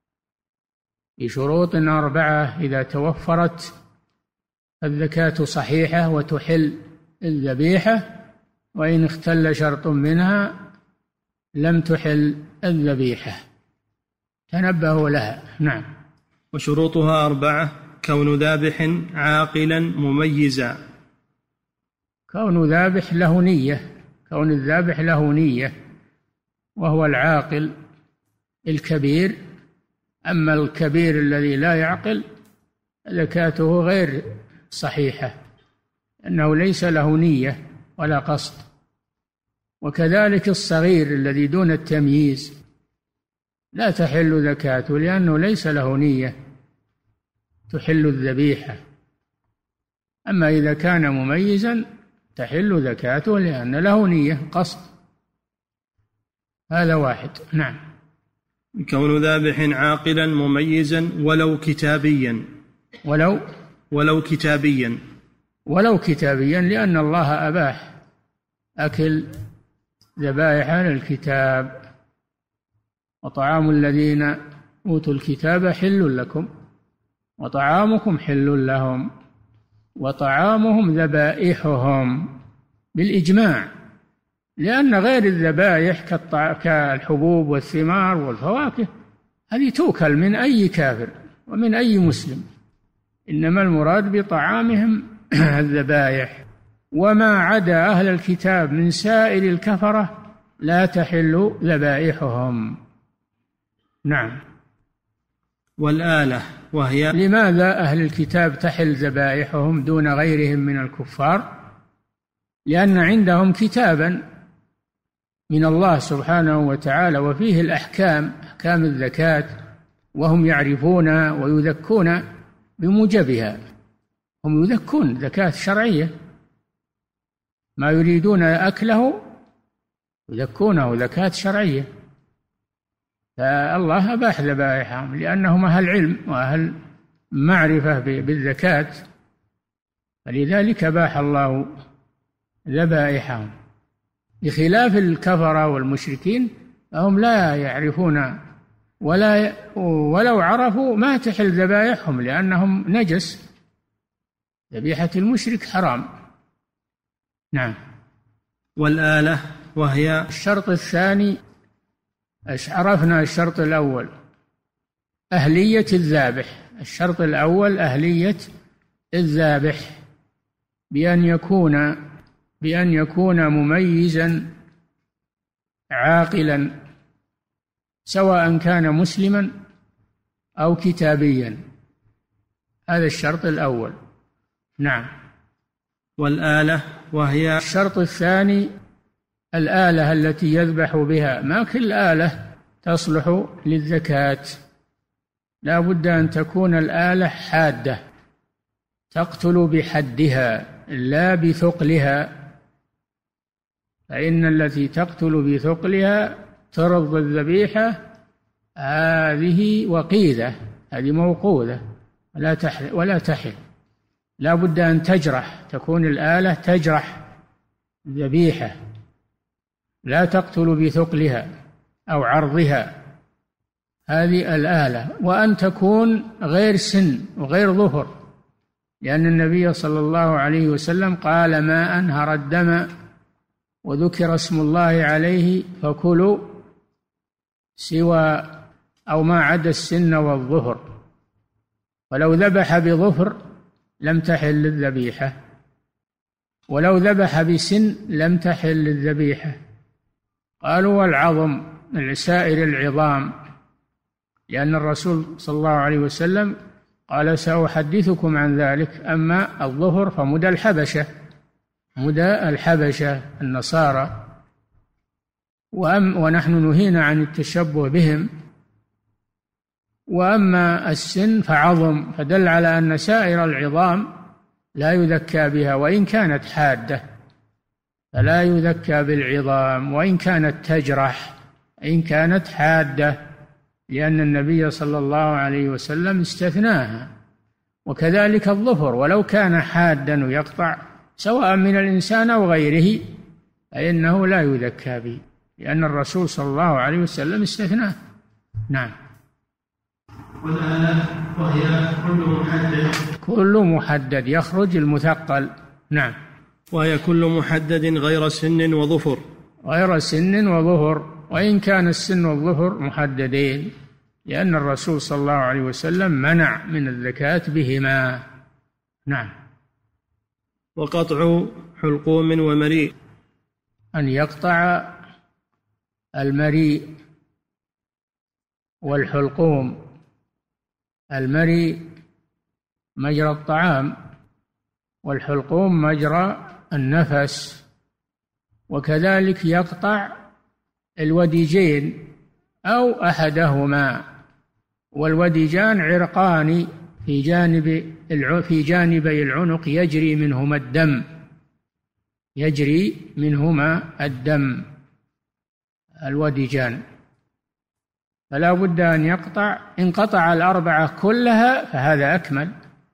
بشروط أربعة إذا توفرت الزكاة صحيحة وتحل الذبيحة، وإن اختل شرط منها لم تحل الذبيحة. تنبهوا لها. نعم. وشروطها أربعة: كون ذابح عاقلا مميزا. كون ذابح له نية، كون الذابح له نية، وهو العاقل الكبير. أما الكبير الذي لا يعقل زكاته غير صحيحة، أنه ليس له نية ولا قصد. وكذلك الصغير الذي دون التمييز لا تحل زكاته لأنه ليس له نية تحل الذبيحة. أما إذا كان مميزا تحل زكاته لأن له نية قصد. هذا واحد. نعم. كون ذابح عاقلا مميزا ولو كتابيا. ولو ولو كتابيا ولو كتابيا لأن الله أباح أكل ذبائح أهل الكتاب. وطعام الذين أوتوا الكتاب حل لكم وطعامكم حل لهم وطعامهم ذبائحهم بالإجماع، لأن غير الذبائح كالحبوب والثمار والفواكه هذه توكل من أي كافر ومن أي مسلم، إنما المراد بطعامهم الذبائح. وما عدا أهل الكتاب من سائر الكفرة لا تحل ذبائحهم. نعم. والآلة وهي. لماذا أهل الكتاب تحل ذبائحهم دون غيرهم من الكفار؟ لأن عندهم كتابا من الله سبحانه وتعالى وفيه الأحكام، أحكام الزكاة وهم يعرفون ويذكون بموجبها. هم يذكون زكاة شرعية، ما يريدون أكله يذكونه زكاة شرعية. فالله أباح ذبائحهم لأنهم أهل علم وأهل معرفة بالزكاة، فلذلك أباح الله ذبائحهم، بخلاف الكفرة والمشركين فهم لا يعرفون ولا ولو عرفوا ما تحل ذبائحهم لأنهم نجس. ذبيحة المشرك حرام. نعم. والآلة وهي الشرط الثاني، عرفنا الشرط الأول أهلية الذابح. الشرط الأول أهلية الذابح بأن يكون بأن يكون مميزا عاقلا، سواء كان مسلما أو كتابيا. هذا الشرط الأول. نعم. والآلة وهي الشرط الثاني الآلة التي يذبح بها. ما كل آلة تصلح للزكاة، لا بد أن تكون الآلة حادة تقتل بحدها لا بثقلها، فإن التي تقتل بثقلها ترض الذبيحة هذه وقيدة، هذه موقوذة ولا تحل ولا تحل. لا بد أن تجرح، تكون الآلة تجرح الذبيحة، لا تقتل بثقلها أو عرضها، هذه الآلة. وأن تكون غير سن وغير ظفر، لأن النبي صلى الله عليه وسلم قال: ما أنهر الدم وذكر اسم الله عليه فكلوا سوى أو ما عدا السن والظفر. ولو ذبح بظفر لم تحل الذبيحة، ولو ذبح بسن لم تحل الذبيحة. قالوا: والعظم، سائر العظام، لأن الرسول صلى الله عليه وسلم قال: سأحدثكم عن ذلك. أما الظفر فمدى الحبشة، مدى الحبشة النصارى، وأم ونحن نهينا عن التشبه بهم. وأما السن فعظم، فدل على أن سائر العظام لا يذكى بها وإن كانت حادة، فلا يذكى بالعظام وإن كانت تجرح، إن كانت حادة، لأن النبي صلى الله عليه وسلم استثناها. وكذلك الظفر ولو كان حادا ويقطع سواء من الإنسان أو غيره فإنه لا يذكى به، لأن الرسول صلى الله عليه وسلم استثناه. نعم. والآلة وهي كل محدد كل محدد يخرج المثقل. نعم. وهي كل محدد غير سن وظفر، غير سن وظفر، وإن كان السن والظفر محددين، لأن الرسول صلى الله عليه وسلم منع من الزكاة بهما. نعم. وقطع حلقوم ومريء، أن يقطع المريء والحلقوم. المريء مجرى الطعام، والحلقوم مجرى النفس. وكذلك يقطع الوديجين أو أحدهما، والوديجان عرقان في جانب في جانبي العنق يجري منهما الدم، يجري منهما الدم الوديجان، فلا بد أن يقطع. إن قطع الأربعة كلها فهذا أكمل،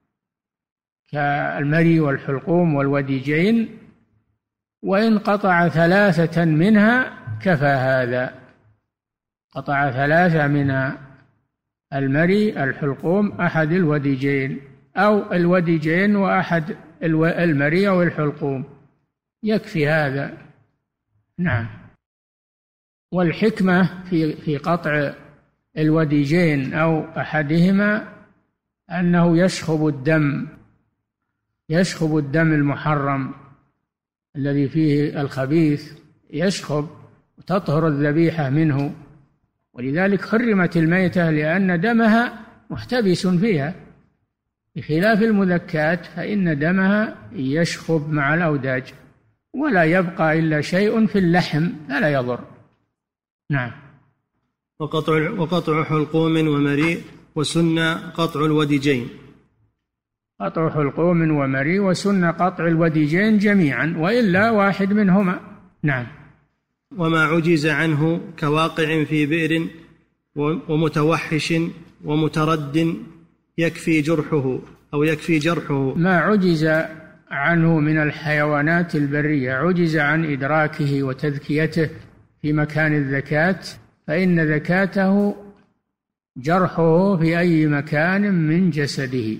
كالمري والحلقوم والوديجين. وإن قطع ثلاثة منها كفى هذا، قطع ثلاثة منها، المري، الحلقوم، أحد الوديجين، أو الوديجين وأحد المري أو الحلقوم، يكفي هذا. نعم. والحكمة في في قطع الوديجين أو أحدهما أنه يشخب الدم، يشخب الدم المحرم الذي فيه الخبيث، يشخب وتطهر الذبيحة منه. ولذلك حرمت الميتة لأن دمها محتبس فيها، بخلاف المذكاة فإن دمها يشخب مع الأوداج ولا يبقى إلا شيء في اللحم فلا يضر. نعم. وقطع, وقطع حلقوم ومريء، وسن قطع الوديجين. قطع حلقوم ومريء وسن قطع الوديجين جميعا وإلا واحد منهما. نعم. وما عجز عنه كواقع في بئر ومتوحش ومترد يكفي جرحه أو يكفي جرحه. ما عجز عنه من الحيوانات البرية عجز عن إدراكه وتذكيته في مكان الذكاة، فإن ذكاته جرحه في أي مكان من جسده،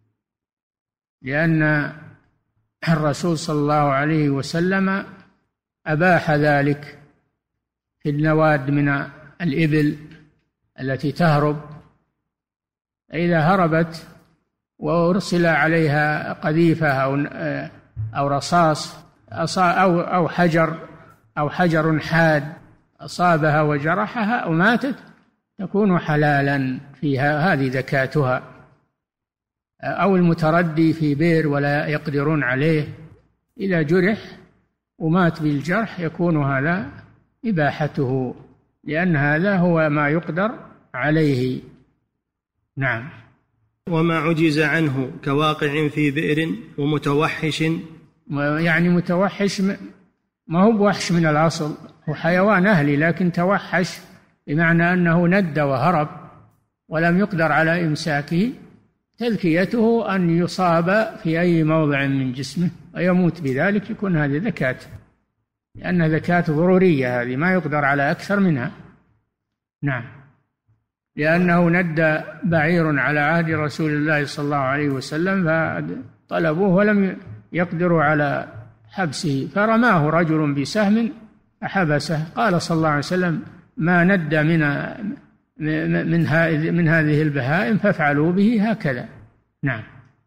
لأن الرسول صلى الله عليه وسلم أباح ذلك في النواد من الإبل التي تهرب، إذا هربت وأرسل عليها قذيفة أو أو رصاص أو أو حجر أو حجر حاد أصابها وجرحها أو ماتت تكون حلالا فيها، هذه ذكاتها. أو المتردي في بئر ولا يقدرون عليه، إذا جرح ومات بالجرح يكون هذا إباحته، لأن هذا هو ما يقدر عليه. نعم. وما عجز عنه كواقع في بئر ومتوحش. يعني متوحش ما هو بوحش من الأصل، هو حيوان أهلي لكن توحش بمعنى أنه ند وهرب ولم يقدر على إمساكه، تذكيته أن يصاب في أي موضع من جسمه ويموت بذلك، يكون هذه ذكاة، لأن ذكاة ضرورية، هذه ما يقدر على أكثر منها. نعم. لأنه ند بعير على عهد رسول الله صلى الله عليه وسلم فطلبوه ولم يقدروا على حبسه، فرماه رجل بسهم فحبسه، قال صلى الله عليه وسلم ما ند من من هذه من هذه البهائم فافعلوا به هكذا. نعم.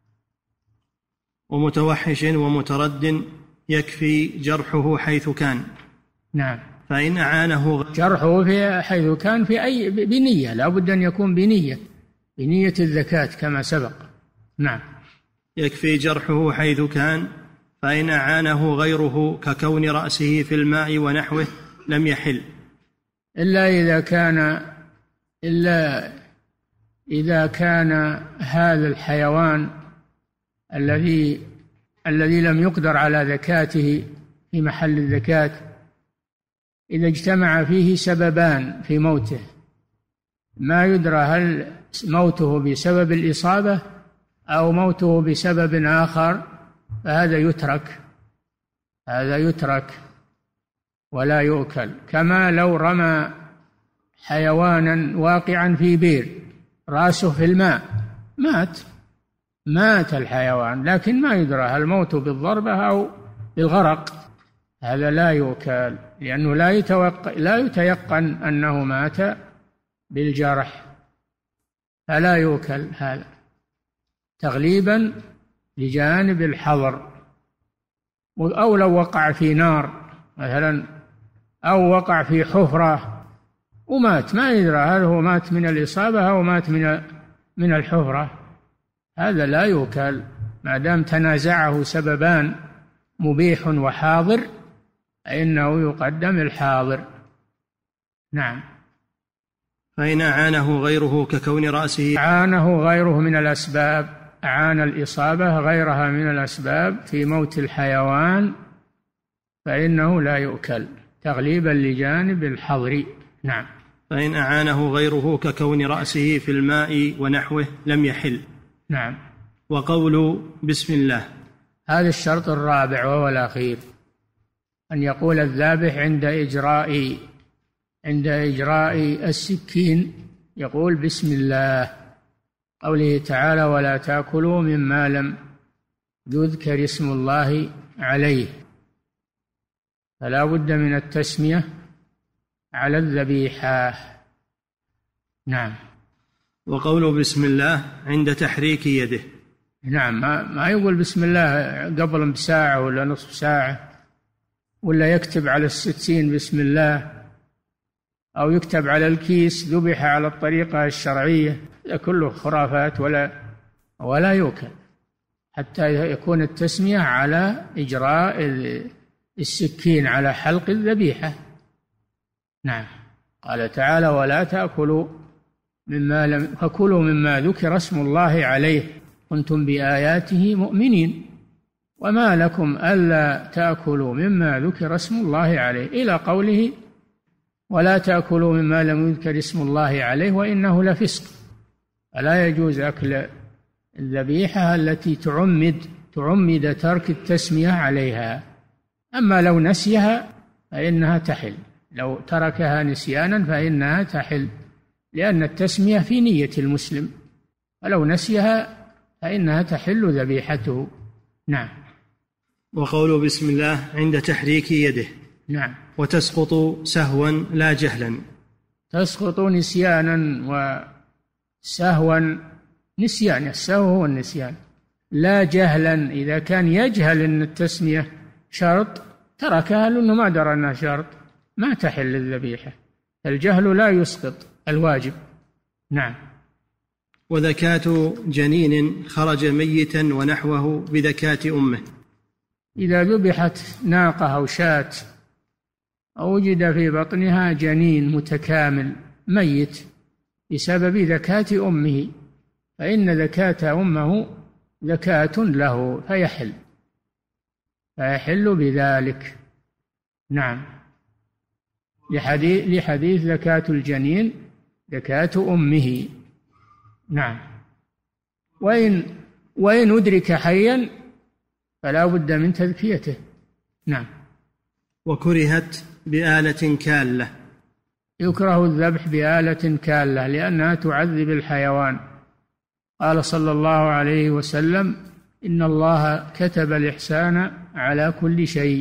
ومتوحش ومترد يكفي جرحه حيث كان. نعم. فإن أعانه جرحه في حيث كان في أي بنية، لا بد أن يكون بنية بنية الذكاة كما سبق. نعم. يكفي جرحه حيث كان، فإن أعانه غيره ككون رأسه في الماء ونحوه لم يحل، إلا إذا كان إلا إذا كان هذا الحيوان الذي الذي لم يقدر على ذكاته في محل الذكاة، إذا اجتمع فيه سببان في موته ما يدرى هل موته بسبب الإصابة أو موته بسبب آخر، فهذا يترك هذا يترك ولا يؤكل. كما لو رمى حيوانا واقعا في بئر رأسه في الماء مات مات الحيوان، لكن ما يدرى هل موته بالضربة أو بالغرق، هذا لا يؤكل، لأنه لا يتوقع لا يتيقن أنه مات بالجرح، فلا يؤكل هذا تغليبا لجانب الحظر. أو لو وقع في نار مثلا أو وقع في حفرة ومات، ما يدرى هل هو مات من الإصابة أو مات من من الحفرة، هذا لا يؤكل ما دام تنازعه سببان مبيح وحاضر، فإنه يقدم الحاضر. نعم. فإن أعانه غيره ككون رأسه أعانه غيره من الأسباب، أعان الإصابة غيرها من الأسباب في موت الحيوان، فإنه لا يؤكل تغليبا لجانب الحظر. نعم. فإن أعانه غيره ككون رأسه في الماء ونحوه لم يحل. نعم. وقول بسم الله، هذا الشرط الرابع وهو الأخير، أن يقول الذابح عند إجراء عند إجراء السكين يقول بسم الله، قوله تعالى ولا تأكلوا مما لم يذكر اسم الله عليه، فلا بد من التسمية على الذبيحة. نعم. وقول بسم الله عند تحريك يده. نعم. ما, ما يقول بسم الله قبل بساعة ولا نصف ساعة، ولا يكتب على الستين بسم الله، أو يكتب على الكيس ذبح على الطريقة الشرعية، هذا كله خرافات ولا ولا يوكل، حتى يكون التسمية على إجراء السكين على حلق الذبيحة. نعم. قال تعالى ولا تأكلوا مما لم فكلوا مما ذكر اسم الله عليه كنتم بآياته مؤمنين وما لكم ألا تأكلوا مما ذكر اسم الله عليه إلى قوله ولا تأكلوا مما لم يذكر اسم الله عليه وإنه لفسق. فلا يجوز أكل الذبيحة التي تعمد تعمد ترك التسمية عليها. أما لو نسيها فإنها تحل، لو تركها نسيانا فإنها تحل، لأن التسمية في نية المسلم، ولو نسيها فإنها تحل ذبيحته. نعم. وقول بسم الله عند تحريك يده. نعم. وتسقط سهوا لا جهلا. تسقط نسيانا وسهوا، نسيان، السهو هو النسيان، لا جهلا. إذا كان يجهل أن التسمية شرط تركها لأنه ما درى أنها شرط ما تحل الذبيحة. الجهل لا يسقط الواجب. نعم. وذكاة جنين خرج ميتا ونحوه بذكاة أمه. إذا ذبحت ناقة أو شاة أو وجد في بطنها جنين متكامل ميت بسبب ذكاة أمه فإن ذكاة أمه ذكاة له فيحل فيحل بذلك. نعم. لحديث, لحديث ذكاة الجنين ذكاة أمه. نعم. وإن وإن أدرك حيا فلا بد من تذكيته. نعم. وكرهت بآلة كالة. يكره الذبح بآلة كالة لأنها تعذب الحيوان. قال صلى الله عليه وسلم إن الله كتب الإحسان على كل شيء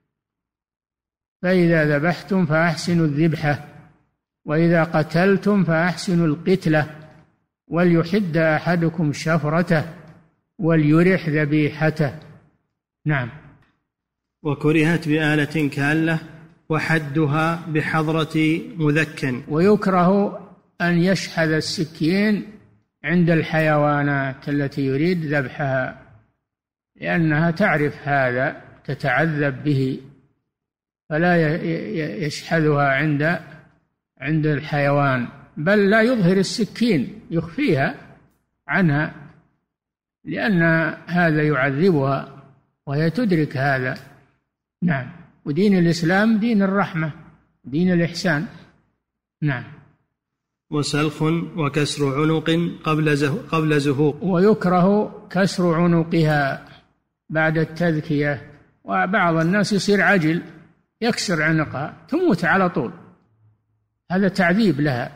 فإذا ذبحتم فأحسنوا الذبحة وإذا قتلتم فأحسنوا القتلة وليحد أحدكم شفرته وليرح ذبيحته. نعم. وكرهت بآلة كالة وحدها بحضرة مذكن. ويكره أن يشحذ السكين عند الحيوانات التي يريد ذبحها لأنها تعرف هذا تتعذب به فلا يشحذها عند عند الحيوان، بل لا يظهر السكين يخفيها عنها لأن هذا يعذبها وهي تدرك هذا. نعم. ودين الإسلام دين الرحمة دين الإحسان. نعم. وسلخ وكسر عنق قبل قبل زهوق. ويكره كسر عنقها بعد التذكية، وبعض الناس يصير عجل يكسر عنقها تموت على طول، هذا تعذيب لها.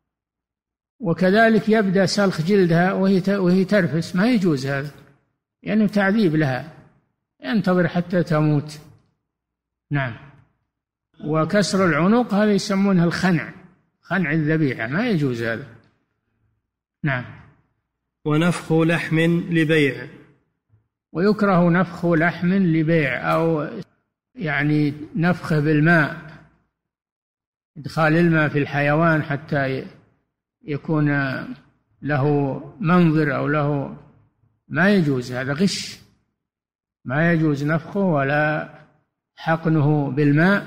وكذلك يبدأ سلخ جلدها وهي وهي ترفس، ما يجوز هذا لأنه يعني تعذيب لها، ينتظر حتى تموت. نعم. وكسر العنق هذا يسمونها الخنع، خنع الذبيحة، ما يجوز هذا. نعم. ونفخ لحم لبيع. ويكره نفخ لحم لبيع أو يعني نفخه بالماء، إدخال الماء في الحيوان حتى يكون له منظر أو له، ما يجوز هذا غش، ما يجوز نفخه ولا حقنه بالماء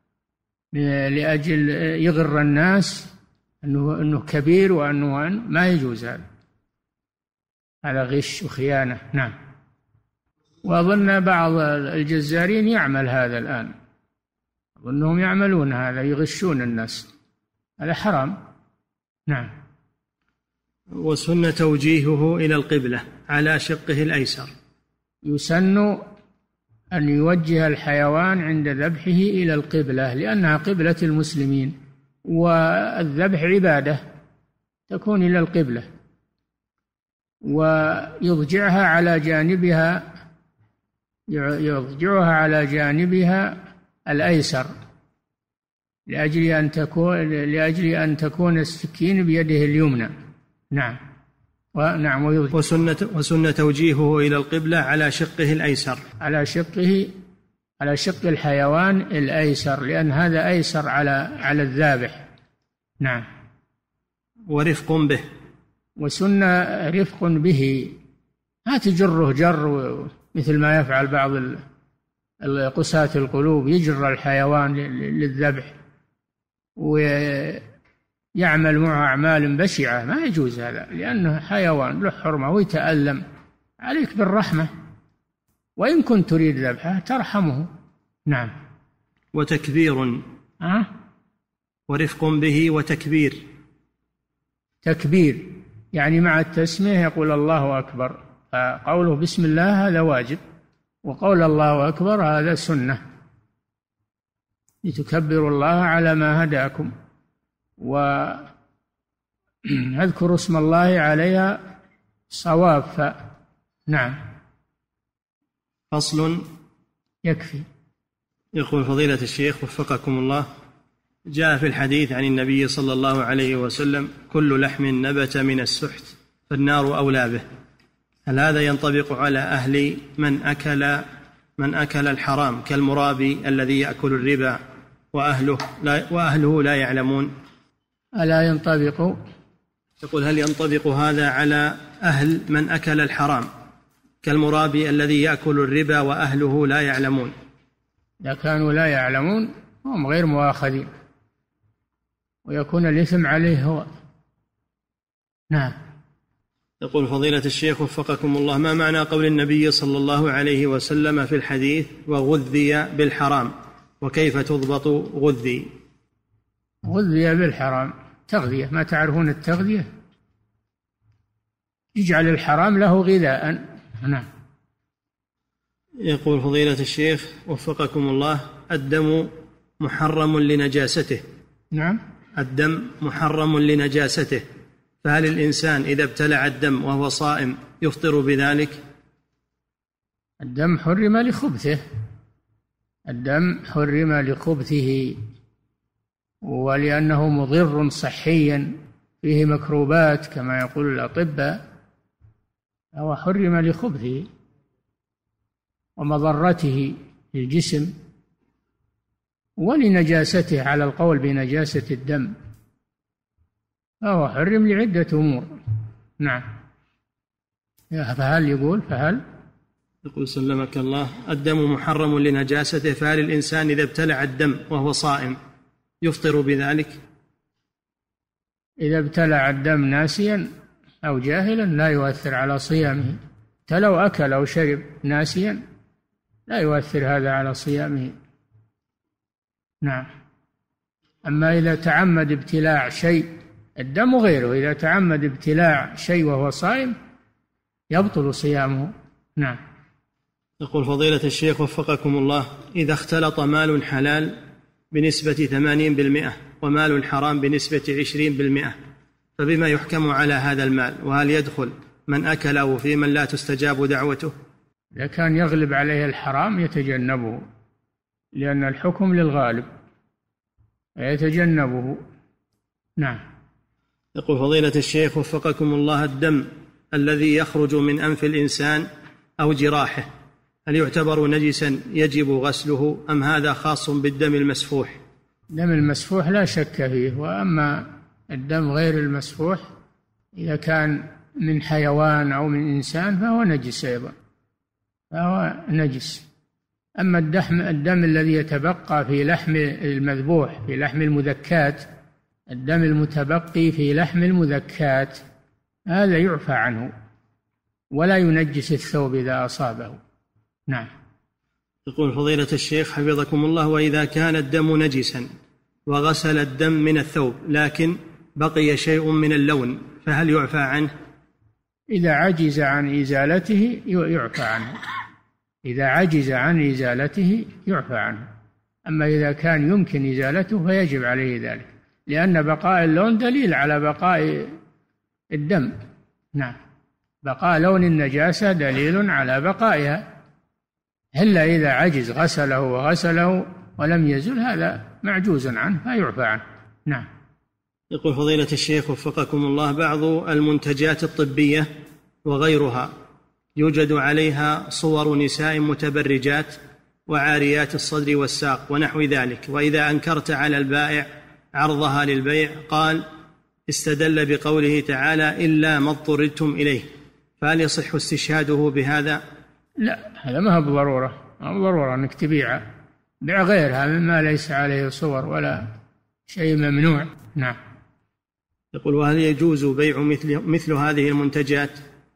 لأجل يغر الناس أنه, أنه كبير وأنه ما يجوز هذا، هذا غش وخيانة. نعم. وأظن بعض الجزارين يعمل هذا الآن، أظنهم يعملون هذا يغشون الناس، هذا حرام. نعم. وسن توجيهه إلى القبلة على شقه الأيسر. يسن أن يوجه الحيوان عند ذبحه إلى القبلة لأنها قبلة المسلمين، والذبح عبادة تكون إلى القبلة، ويضجعها على جانبها يضجعها على جانبها الأيسر لأجل أن تكون لأجل أن تكون السكين بيده اليمنى. نعم. ونعم. وسنة وسنة توجيهه إلى القبلة على شقه الأيسر، على شقه على شق الحيوان الأيسر، لأن هذا أيسر على على الذابح. نعم. ورفق به. وسنة رفق به، ما تجره جر مثل ما يفعل بعض قساة القلوب، يجر الحيوان للذبح، ويعمل معه أعمال بشعة، ما يجوز هذا، لأنه حيوان له حرمة ويتألم. عليك بالرحمة، وإن كنت تريد ذبحه ترحمه. نعم. وتكبير أه؟ ورفق به وتكبير. تكبير يعني مع التسمية يقول الله أكبر، قوله بسم الله هذا واجب، وقول الله أكبر هذا سنة، لتكبروا الله على ما هداكم واذكروا اسم الله عليها صواب. نعم. فصل. يكفي. يقول فضيلة الشيخ وفقكم الله: جاء في الحديث عن النبي صلى الله عليه وسلم: كل لحم نبت من السحت فالنار أولى به. هل هذا ينطبق على أهل من أكل من أكل الحرام كالمرابي الذي يأكل الربا وأهله لا, وأهله لا يعلمون؟ ألا ينطبق؟ يقول: هل ينطبق هذا على أهل من أكل الحرام كالمرابي الذي يأكل الربا وأهله لا يعلمون؟ إذا كانوا لا يعلمون هم غير مؤاخذين، ويكون الإثم عليه هو. نعم. يقول فضيلة الشيخ وفقكم الله: ما معنى قول النبي صلى الله عليه وسلم في الحديث: وغذي بالحرام؟ وكيف تضبط غذي؟ غذي بالحرام تغذية، ما تعرفون التغذية؟ يجعل الحرام له غذاء. نعم. يقول فضيلة الشيخ وفقكم الله: الدم محرم لنجاسته. نعم. الدم محرم لنجاسته، فهل الإنسان إذا ابتلع الدم وهو صائم يفطر بذلك؟ الدم حرم لخبثه، الدم حرم لخبثه، ولأنه مضر صحيا فيه مكروبات كما يقول الأطباء، هو حرم لخبثه ومضرته للجسم ولنجاسته، على القول بنجاسة الدم، فهو حرم لعدة أمور. نعم. فهل يقول فهل يقول سلمك الله: الدم محرم لنجاسته، فهل الإنسان إذا ابتلع الدم وهو صائم يفطر بذلك؟ إذا ابتلع الدم ناسيا أو جاهلا لا يؤثر على صيامه، لو أكل أو شرب ناسيا لا يؤثر هذا على صيامه. نعم. أما إذا تعمد ابتلاع شيء، الدم غيره، إذا تعمد ابتلاع شيء وهو صائم يبطل صيامه. نعم. يقول فضيلة الشيخ وفقكم الله: إذا اختلط مال حلال بنسبة ثمانين بالمئة ومال حرام بنسبة عشرين بالمئة، فبما يحكم على هذا المال؟ وهل يدخل من أكله في من لا تستجاب دعوته؟ إذا كان يغلب عليه الحرام يتجنبه، لأن الحكم للغالب، يتجنبه. نعم. يقول فضيلة الشيخ وفقكم الله: الدم الذي يخرج من أنف الإنسان أو جراحه هل يعتبر نجسا يجب غسله، أم هذا خاص بالدم المسفوح؟ الدم المسفوح لا شك فيه، وأما الدم غير المسفوح إذا كان من حيوان أو من إنسان فهو نجس أيضا، فهو نجس. أما الدم, الدم الذي يتبقى في لحم المذبوح، في لحم المذكات، الدم المتبقي في لحم المذكات هذا يعفى عنه ولا ينجس الثوب إذا أصابه. نعم. يقول فضيلة الشيخ حفظكم الله: وإذا كان الدم نجسا وغسل الدم من الثوب لكن بقي شيء من اللون فهل يعفى عنه؟ إذا عجز عن إزالته يعفى عنه، إذا عجز عن إزالته يعفى عنه. أما إذا كان يمكن إزالته فيجب عليه ذلك، لأن بقاء اللون دليل على بقاء الدم. نعم. بقاء لون النجاسة دليل على بقائها، إلا إذا عجز غسله وغسله ولم يزل هذا معجوز عنه فيعفى عنه. نعم. يقول فضيلة الشيخ وفقكم الله: بعض المنتجات الطبية وغيرها يوجد عليها صور نساء متبرجات وعاريات الصدر والساق ونحو ذلك، وإذا أنكرت على البائع عرضها للبيع قال استدل بقوله تعالى: إلا ما اضطررتم إليه، فهل يصح استشهاده بهذا؟ لا، هذا ما هو بضرورة، ما هو بضرورة أنك تبيع، بيع غيرها مما ليس عليه صور ولا شيء ممنوع. نعم. يقول: وهل يجوز بيع مثل, مثل هذه المنتجات؟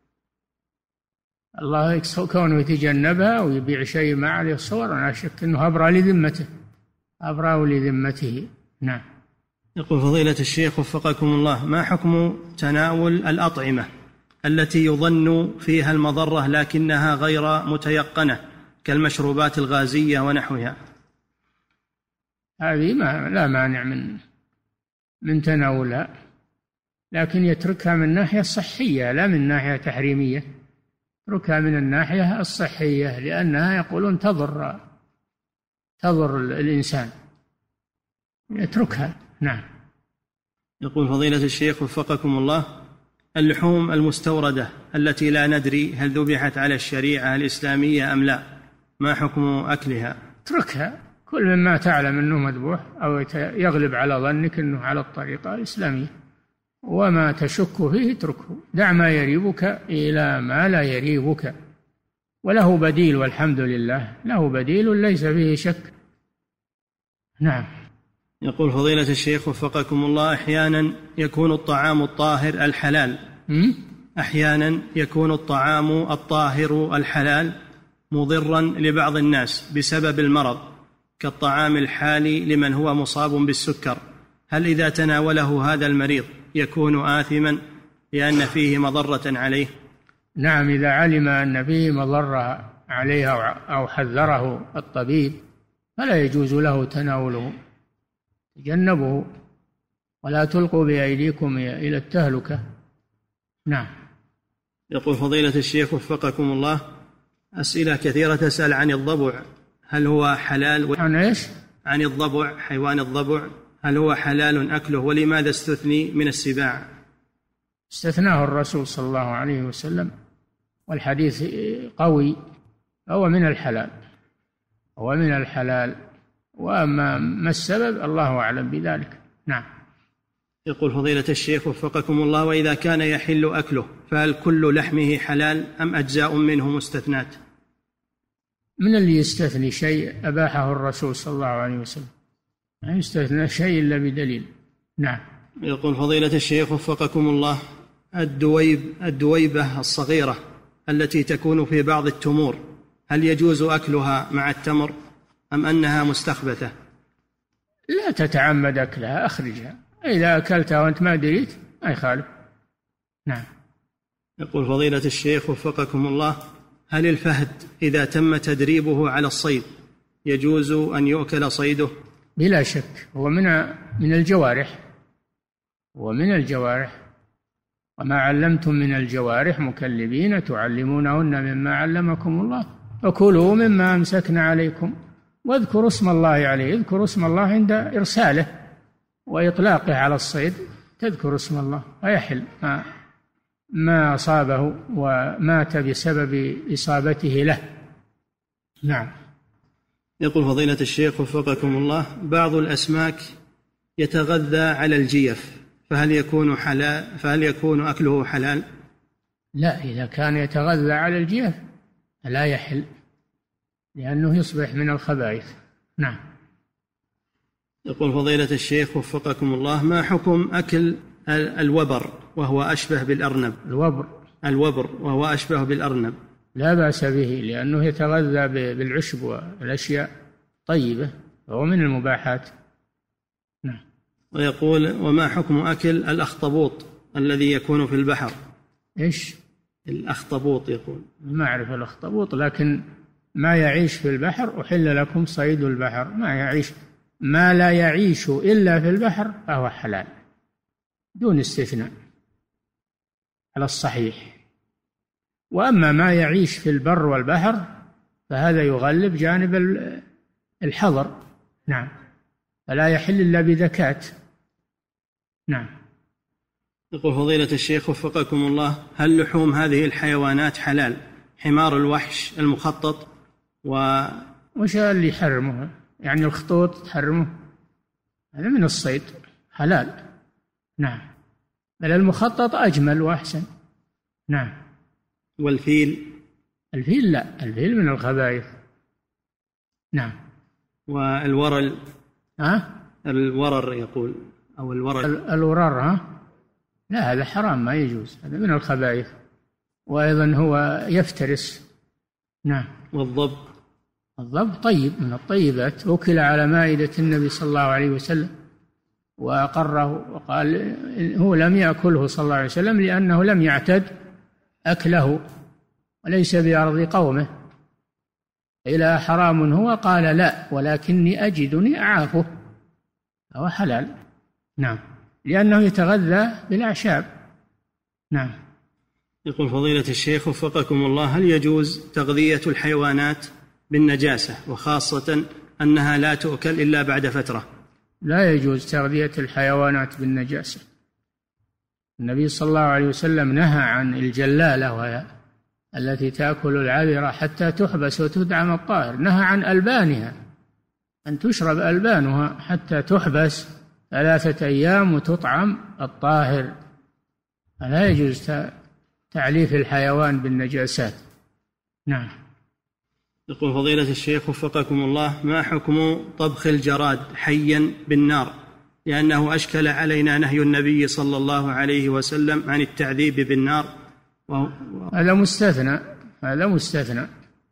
الله كونه يتجنبها ويبيع شيء ما عليه صور، أنا أشك أنه أبرأ لذمته، أبرأ لذمته. نعم. يقول: فضيلة الشيخ وفقكم الله، ما حكم تناول الأطعمة التي يظن فيها المضرة لكنها غير متيقنة كالمشروبات الغازية ونحوها؟ هذه ما لا مانع من من تناولها، لكن يتركها من الناحية الصحية لا من ناحية تحريمية، يتركها من الناحية الصحية، لأنها يقولون تضر تضر الإنسان، يتركها. نعم. يقول: فضيلة الشيخ وفقكم الله، اللحوم المستوردة التي لا ندري هل ذبحت على الشريعة الإسلامية أم لا، ما حكم أكلها؟ اتركها، كل مما تعلم أنه مذبوح أو يغلب على ظنك أنه على الطريقة الإسلامية، وما تشك فيه اتركه، دع ما يريبك إلى ما لا يريبك، وله بديل، والحمد لله له بديل ليس فيه شك. نعم. يقول: فضيلة الشيخ وفقكم الله، أحيانا يكون الطعام الطاهر الحلال أحيانا يكون الطعام الطاهر الحلال مضرا لبعض الناس بسبب المرض، كالطعام الحالي لمن هو مصاب بالسكر، هل إذا تناوله هذا المريض يكون آثما لأن فيه مضرة عليه؟ نعم، إذا علم أن فيه مضرة عليه أو حذره الطبيب فلا يجوز له تناوله، تجنبه ولا تلقوا بأيديكم إلى التهلكة. نعم. يقول: فضيلة الشيخ وفقكم الله، أسئلة كثيرة تسأل عن الضبع، هل هو حلال و... عن إيش؟ عن الضبع، حيوان الضبع، هل هو حلال أكله، ولماذا استثني من السباع؟ استثناه الرسول صلى الله عليه وسلم، والحديث قوي، هو من الحلال، هو من الحلال، وأما ما السبب الله أعلم بذلك. نعم. يقول: فضيلة الشيخ وفقكم الله، وإذا كان يحل أكله فهل كل لحمه حلال أم أجزاء منه مستثنات؟ من اللي يستثني شيء أباحه الرسول صلى الله عليه وسلم؟ لا يستثنى شيء إلا بدليل. نعم. يقول: فضيلة الشيخ وفقكم الله، الدويب الدويبة الصغيرة التي تكون في بعض التمور، هل يجوز أكلها مع التمر أم أنها مستخبثة؟ لا تتعمد أكلها، أخرجها، إذا أكلتها وأنت ما دريت ما يخالف. نعم. يقول: فضيلة الشيخ وفقكم الله، هل الفهد إذا تم تدريبه على الصيد يجوز أن يؤكل صيده؟ بلا شك، هو من من الجوارح، هو من الجوارح، وما علمتم من الجوارح مكلبين تعلمونهن مما علمكم الله فكلوا مما أمسكنا عليكم واذكروا اسم الله عليه. اذكروا اسم الله عند إرساله وإطلاقه على الصيد، تذكر اسم الله ويحل ما ما أصابه ومات بسبب إصابته له. نعم. يقول: فضيلة الشيخ وفقكم الله، بعض الأسماك يتغذى على الجيف، فهل يكون حلال فهل يكون أكله حلال؟ لا، إذا كان يتغذى على الجيف لا يحل، لأنه يصبح من الخبائث. نعم. يقول: فضيلة الشيخ وفقكم الله، ما حكم أكل الوبر وهو أشبه بالأرنب؟ الوبر الوبر وهو أشبه بالأرنب. لا بأس به، لأنه يتغذى بالعشب والأشياء طيبة، وهو من المباحات. نعم. ويقول: وما حكم أكل الأخطبوط الذي يكون في البحر؟ إيش الأخطبوط؟ يقول: ما أعرف الأخطبوط، لكن ما يعيش في البحر أحل لكم صيد البحر، ما يعيش ما لا يعيش إلا في البحر فهو حلال دون استثناء على الصحيح. وأما ما يعيش في البر والبحر فهذا يغلب جانب الحظر. نعم. فلا يحل إلا بذكاة. نعم. يقول: فضيلة الشيخ وفقكم الله، هل لحوم هذه الحيوانات حلال؟ حمار الوحش المخطط و وش اللي يحرمه؟ يعني الخطوط تحرمه؟ هذا من الصيد حلال. نعم. بل المخطط أجمل وأحسن. نعم. والفيل؟ الفيل لا، الفيل من الخبائث. نعم. والورل؟ ها؟ الورر يقول أو الورد. الورر ها؟ لا، هذا حرام ما يجوز، هذا من الخبائث، وأيضا هو يفترس. نعم. والضب؟ الضب طيب، من الطيبات، أكل على مائدة النبي صلى الله عليه وسلم وأقره وقال هو لم يأكله صلى الله عليه وسلم لأنه لم يعتد أكله وليس بأرض قومه. إلى حرام هو؟ قال لا، ولكني أجدني أعافه، هو حلال. نعم، لأنه يتغذى بالأعشاب. نعم. يقول فضيلة الشيخ وفقكم الله: هل يجوز تغذية الحيوانات بالنجاسة، وخاصة أنها لا تؤكل إلا بعد فترة؟ لا يجوز تغذية الحيوانات بالنجاسة. النبي صلى الله عليه وسلم نهى عن الجلالة، وهي التي تأكل العذرة حتى تحبس وتدعم الطاهر، نهى عن ألبانها، أن تشرب ألبانها حتى تحبس ثلاثة أيام وتطعم الطاهر. فلا يجوز تعليف الحيوان بالنجاسات. نعم. يقول فضيلة الشيخ وفقكم الله: ما حكم طبخ الجراد حيا بالنار، لأنه أشكل علينا نهي النبي صلى الله عليه وسلم عن التعذيب بالنار؟ وهو هذا مستثنى، هذا مستثنى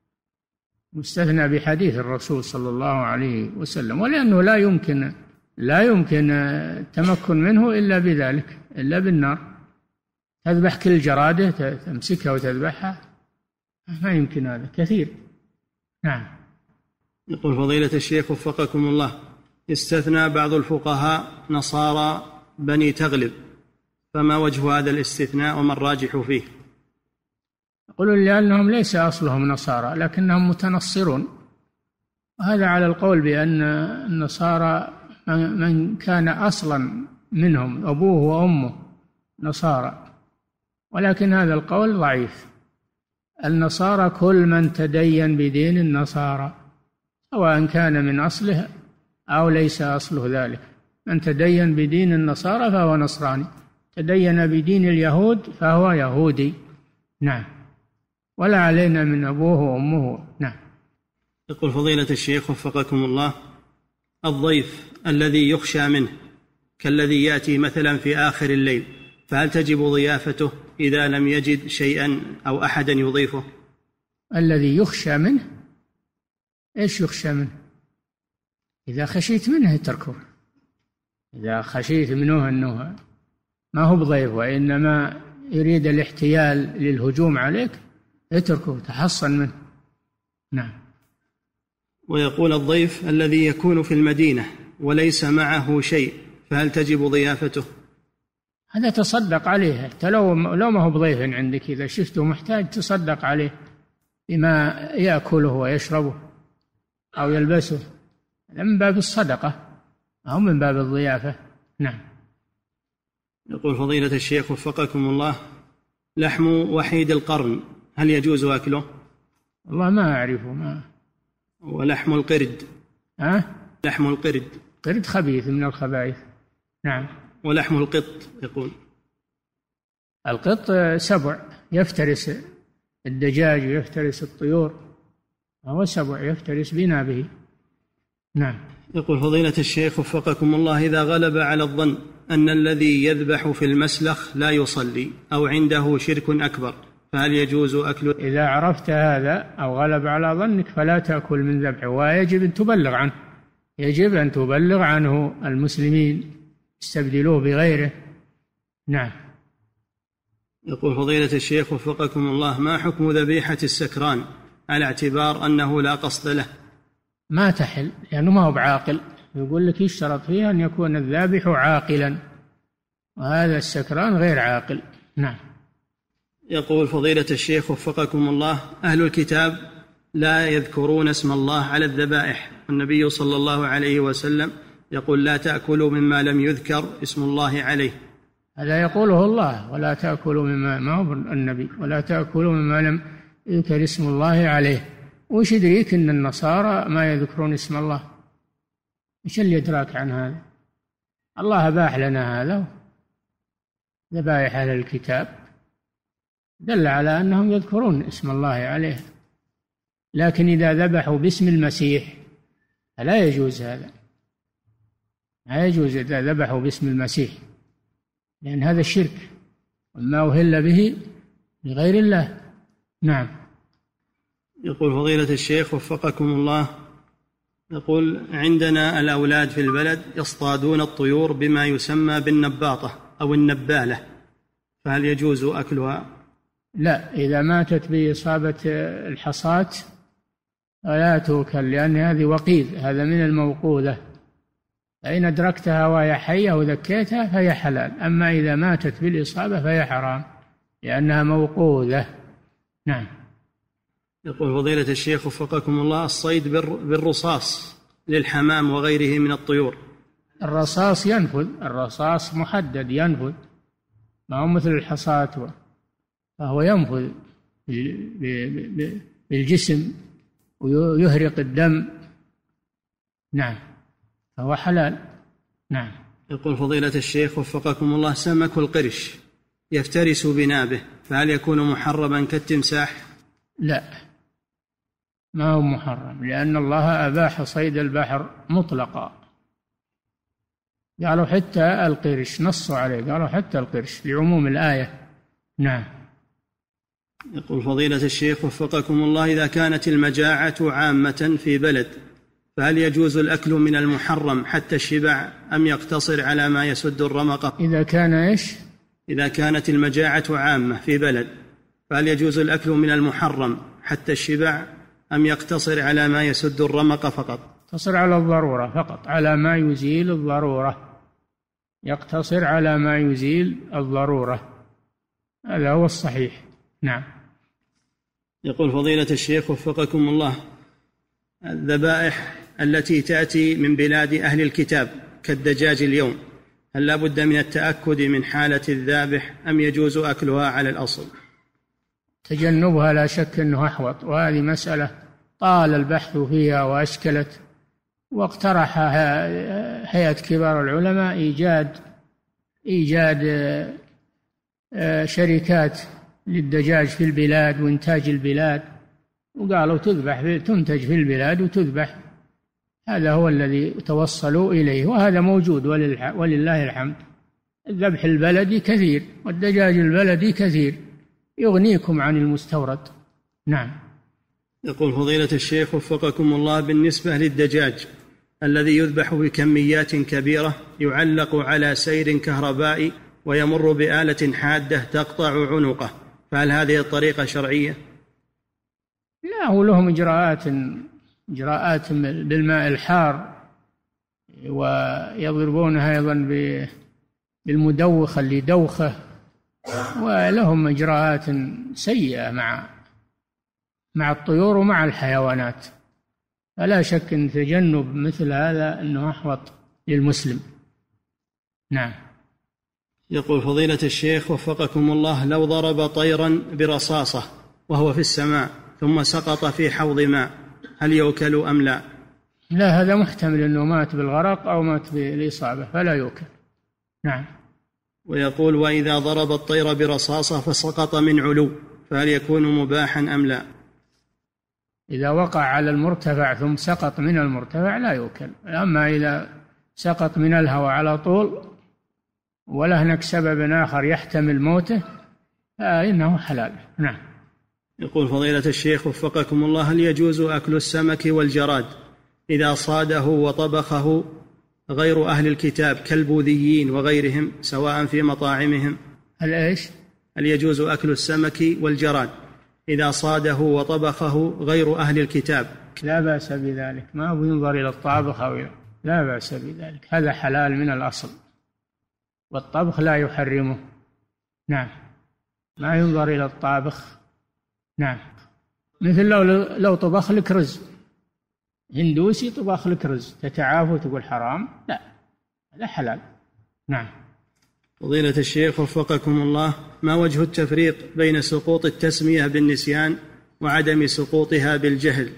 مستثنى بحديث الرسول صلى الله عليه وسلم، ولأنه لا يمكن لا يمكن التمكن منه إلا بذلك، إلا بالنار. تذبح كل جرادة، تمسكها وتذبحها، ما يمكن، هذا كثير. نعم. يقول فضيلة الشيخ وفقكم الله: استثنى بعض الفقهاء نصارى بني تغلب، فما وجه هذا الاستثناء وما الراجح فيه؟ يقولون لأنهم ليس أصلهم نصارى لكنهم متنصرون، وهذا على القول بأن النصارى من كان أصلا منهم أبوه وأمه نصارى، ولكن هذا القول ضعيف. النصارى كل من تدين بدين النصارى، سواء كان من أصله أو ليس أصله ذلك. من تدين بدين النصارى فهو نصراني، تدين بدين اليهود فهو يهودي. نعم، ولا علينا من أبوه وأمه. نعم. يقول فضيلة الشيخ وفقكم الله: الضيف الذي يخشى منه كالذي يأتي مثلا في آخر الليل، فهل تجب ضيافته إذا لم يجد شيئا أو أحدا يضيفه؟ الذي يخشى منه، إيش يخشى منه؟ إذا خشيت منه اتركه، إذا خشيت منه أنه ما هو بضيف وإنما يريد الاحتيال للهجوم عليك اتركه، تحصن منه. نعم. ويقول: الضيف الذي يكون في المدينة وليس معه شيء، فهل تجب ضيافته؟ هذا تصدق عليه، حتى لو لو ما هو بضيف عندك، إذا شفته محتاج تصدق عليه بما يأكله ويشربه أو يلبسه، من باب الصدقة أو من باب الضيافة. نعم. يقول فضيلة الشيخ وفقكم الله: لحم وحيد القرن هل يجوز أكله؟ والله ما أعرفه. ما ولحم القرد؟ ها؟ لحم القرد؟ قرد خبيث من الخبائث. نعم. ولحم القط؟ يقول القط سبع يفترس الدجاج ويفترس الطيور، هو سبع يفترس بنابه. نعم. يقول فضيلة الشيخ وفقكم الله: إذا غلب على الظن أن الذي يذبح في المسلخ لا يصلي أو عنده شرك أكبر، فهل يجوز أكله؟ إذا عرفت هذا أو غلب على ظنك فلا تأكل من ذبحه، ويجب أن تبلغ عنه، يجب أن تبلغ عنه المسلمين استبدلوه بغيره. نعم. يقول فضيلة الشيخ وفقكم الله: ما حكم ذبيحة السكران على اعتبار أنه لا قصد له؟ ما تحل، لأنه ما هو بعاقل، يقول لك يشترط فيها أن يكون الذابح عاقلا، وهذا السكران غير عاقل. نعم. يقول فضيلة الشيخ وفقكم الله: أهل الكتاب لا يذكرون اسم الله على الذبائح، والنبي صلى الله عليه وسلم يقول: لا تأكلوا مما لم يذكر اسم الله عليه. هذا يقوله الله: ولا تأكلوا مما، ما هو النبي، ولا تأكلوا مما لم يذكر اسم الله عليه. وش يدريك أن النصارى ما يذكرون اسم الله؟ إيش اللي يدراك عن هذا؟ الله أباح لنا هذا، ذبائح أهل الكتاب دل على أنهم يذكرون اسم الله عليه، لكن إذا ذبحوا باسم المسيح فلا يجوز هذا. لا يجوز إذا ذبحوا باسم المسيح، لأن هذا الشرك وما أهل به لغير الله. نعم. يقول فضيلة الشيخ وفقكم الله، يقول عندنا الأولاد في البلد يصطادون الطيور بما يسمى بالنباطة أو النبالة، فهل يجوز أكلها؟ لا، إذا ماتت بإصابة الحصاة لا تؤكل، لأن هذه وقيد، هذا من الموقوذة، فإن أدركتها وهي حية وذكيتها فهي حلال، أما إذا ماتت بالإصابة فهي حرام لأنها موقوذة. نعم. يقول فضيلة الشيخ وفقكم الله، الصيد بالرصاص للحمام وغيره من الطيور. الرصاص ينفذ، الرصاص محدد ينفذ، ما هو مثل الحصاة، فهو ينفذ بالجسم ويهرق الدم. نعم، فهو حلال. نعم. يقول فضيلة الشيخ وفقكم الله، سمك القرش يفترس بنابه، فهل يكون محرما كالتمساح؟ لا، ما هو محرم، لأن الله أباح صيد البحر مطلقا، قالوا حتى القرش، نصوا عليه قالوا حتى القرش لعموم الآية. نعم. يقول فضيلة الشيخ وفقكم الله، إذا كانت المجاعة عامة في بلد فهل يجوز الأكل من المحرم حتى الشبع أم يقتصر على ما يسد الرمق؟ إذا كان إيش؟ إذا كانت المجاعة عامة في بلد فهل يجوز الأكل من المحرم حتى الشبع أم يقتصر على ما يسد الرمق فقط؟ يقتصر على الضرورة فقط، على ما يزيل الضرورة، يقتصر على ما يزيل الضرورة، هذا هو الصحيح. نعم. يقول فضيلة الشيخ وفقكم الله، الذبائح التي تأتي من بلاد أهل الكتاب كالدجاج اليوم، هل لا بد من التأكد من حالة الذابح أم يجوز أكلها على الأصل؟ تجنبها لا شك أنه أحوط، وهذه مسألة طال البحث فيها وأشكلت، واقترح هيئة كبار العلماء إيجاد إيجاد شركات للدجاج في البلاد وإنتاج البلاد، وقالوا تذبح تنتج في البلاد وتذبح، هذا هو الذي توصلوا إليه، وهذا موجود ولله الحمد. الذبح البلدي كثير والدجاج البلدي كثير، يغنيكم عن المستورد. نعم. يقول فضيلة الشيخ وفقكم الله، بالنسبة للدجاج الذي يذبح بكميات كبيرة يعلق على سير كهربائي ويمر بآلة حادة تقطع عنقه، فهل هذه الطريقة شرعية؟ لا، هو لهم إجراءات إجراءات بالماء الحار، ويضربونها أيضا بالمدوخ اللي دوخه، ولهم إجراءات سيئة مع مع الطيور ومع الحيوانات، فلا شك أن تجنب مثل هذا أنه أحوط للمسلم. نعم. يقول فضيلة الشيخ وفقكم الله، لو ضرب طيرا برصاصة وهو في السماء ثم سقط في حوض ماء هل يؤكل أم لا؟ لا، هذا محتمل أنه مات بالغرق أو مات بالإصابة فلا يؤكل. نعم. ويقول وإذا ضرب الطير برصاصة فسقط من علو فهل يكون مباحا أم لا؟ إذا وقع على المرتفع ثم سقط من المرتفع لا يؤكل، أما إذا سقط من الهواء على طول ولا هناك سبب آخر يحتمل موته فإنه حلال. نعم. يقول فضيلة الشيخ وفقكم الله، هل يجوز أكل السمك والجراد إذا صاده وطبخه غير أهل الكتاب كالبوذيين وغيرهم سواء في مطاعمهم؟ هل إيش؟ هل يجوز أكل السمك والجراد إذا صاده وطبخه غير أهل الكتاب؟ لا بأس بذلك، ما هو ينظر إلى الطابخ أو إلى، لا بأس بذلك، هذا حلال من الأصل، والطبخ لا يحرمه. نعم، ما ينظر إلى الطابخ. نعم، مثل لو لو طبخ لك رز هندوسي، طبخ لك رز تتعافى وتقول حرام، لا، هذا حلال. نعم. فضيلة الشيخ وفقكم الله، ما وجه التفريق بين سقوط التسمية بالنسيان وعدم سقوطها بالجهل؟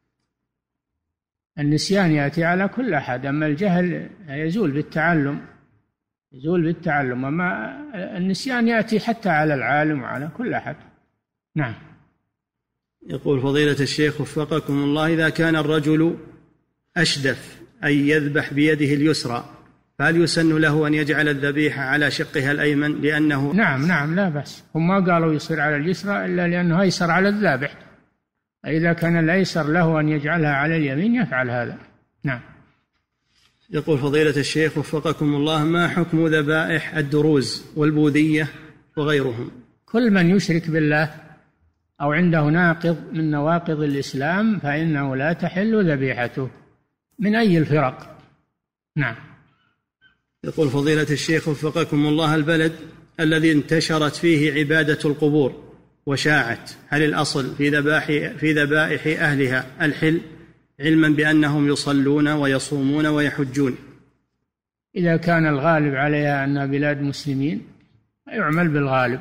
النسيان يأتي على كل أحد، أما الجهل يزول بالتعلم، يزول بالتعلم، أما النسيان يأتي حتى على العالم وعلى كل أحد. نعم. يقول فضيلة الشيخ وفقكم الله، إذا كان الرجل أشدف أي يذبح بيده اليسرى فهل يسن له أن يجعل الذبيحة على شقها الأيمن لأنه نعم نعم لا بأس، هم ما قالوا يصير على اليسرى إلا لأنه أيسر على الذابح، إذا كان الأيسر له أن يجعلها على اليمين يفعل هذا. نعم. يقول فضيلة الشيخ وفقكم الله: ما حكم ذبائح الدروز والبوذية وغيرهم؟ كل من يشرك بالله أو عنده ناقض من نواقض الإسلام فإنه لا تحل ذبيحته من أي الفرق. نعم. يقول فضيلة الشيخ وفقكم الله: البلد الذي انتشرت فيه عبادة القبور وشاعت، هل الأصل في ذبائح في ذبائح أهلها الحل، علما بأنهم يصلون ويصومون ويحجون؟ إذا كان الغالب عليها أنها بلاد مسلمين يعمل بالغالب،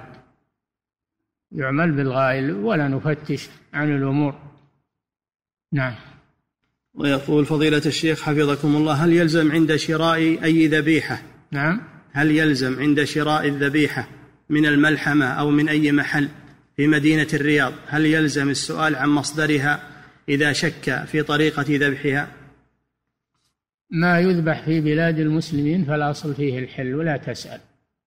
يعمل بالغالب ولا نفتش عن الأمور. نعم. ويقول فضيلة الشيخ حفظكم الله: هل يلزم عند شراء أي ذبيحة نعم هل يلزم عند شراء الذبيحة من الملحمة أو من أي محل في مدينة الرياض، هل يلزم السؤال عن مصدرها إذا شك في طريقة ذبحها؟ ما يذبح في بلاد المسلمين فالأصل فيه الحل ولا تسأل،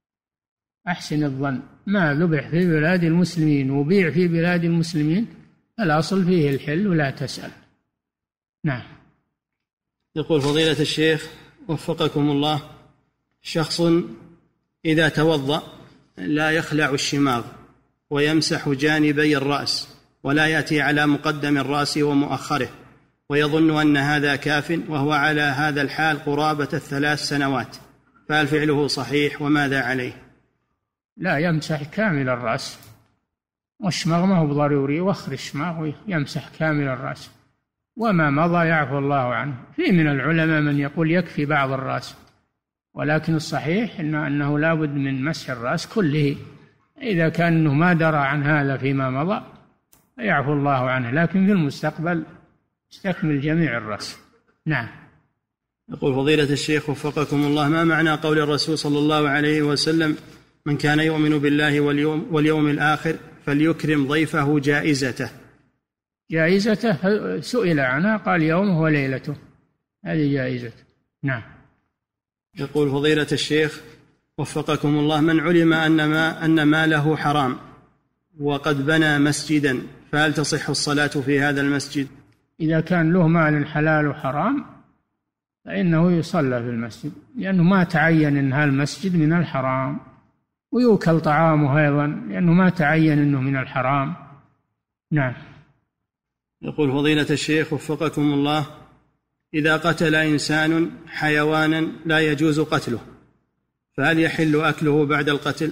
أحسن الظن، ما ذبح في بلاد المسلمين وبيع في بلاد المسلمين الأصل فيه الحل ولا تسأل. نعم. يقول فضيلة الشيخ وفقكم الله: شخص إذا توضأ لا يخلع الشماغ ويمسح جانبي الرأس ولا يأتي على مقدم الرأس ومؤخره ويظن أن هذا كاف، وهو على هذا الحال قرابة الثلاث سنوات، فهل فعله صحيح وماذا عليه؟ لا، يمسح كامل الرأس، والشماغ ما هو ضروري، يوخر الشماغ ويمسح كامل الرأس، وما مضى يعفو الله عنه. في من العلماء من يقول يكفي بعض الرأس، ولكن الصحيح إنه, إنه لا بد من مسح الرأس كله، إذا كان إنه ما درى عن هذا فيما مضى يعفو الله عنه، لكن في المستقبل استكمل جميع الرأس. نعم. يقول فضيلة الشيخ وفقكم الله: ما معنى قول الرسول صلى الله عليه وسلم: من كان يؤمن بالله واليوم, واليوم الآخر فليكرم ضيفه جائزته؟ جائزته سئل عنها قال يومه وليلته، هذه جائزته. نعم. يقول فضيلة الشيخ وفقكم الله: من علم أن ما أن ماله حرام وقد بنى مسجدا فهل تصح الصلاة في هذا المسجد؟ إذا كان له مال حلال وحرام فإنه يصلى في المسجد، لأنه ما تعين أن هذا المسجد من الحرام، ويوكل طعامه أيضا لأنه ما تعين أنه من الحرام. نعم. يقول فضيلة الشيخ وفقكم الله: إذا قتل إنسان حيوانا لا يجوز قتله فهل يحل أكله بعد القتل؟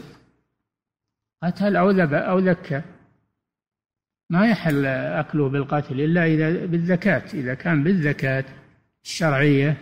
قتل أو ذبح أو ذكى ما يحل أكله بالقتل إلا إذا بالذكاة، إذا كان بالذكاة الشرعية،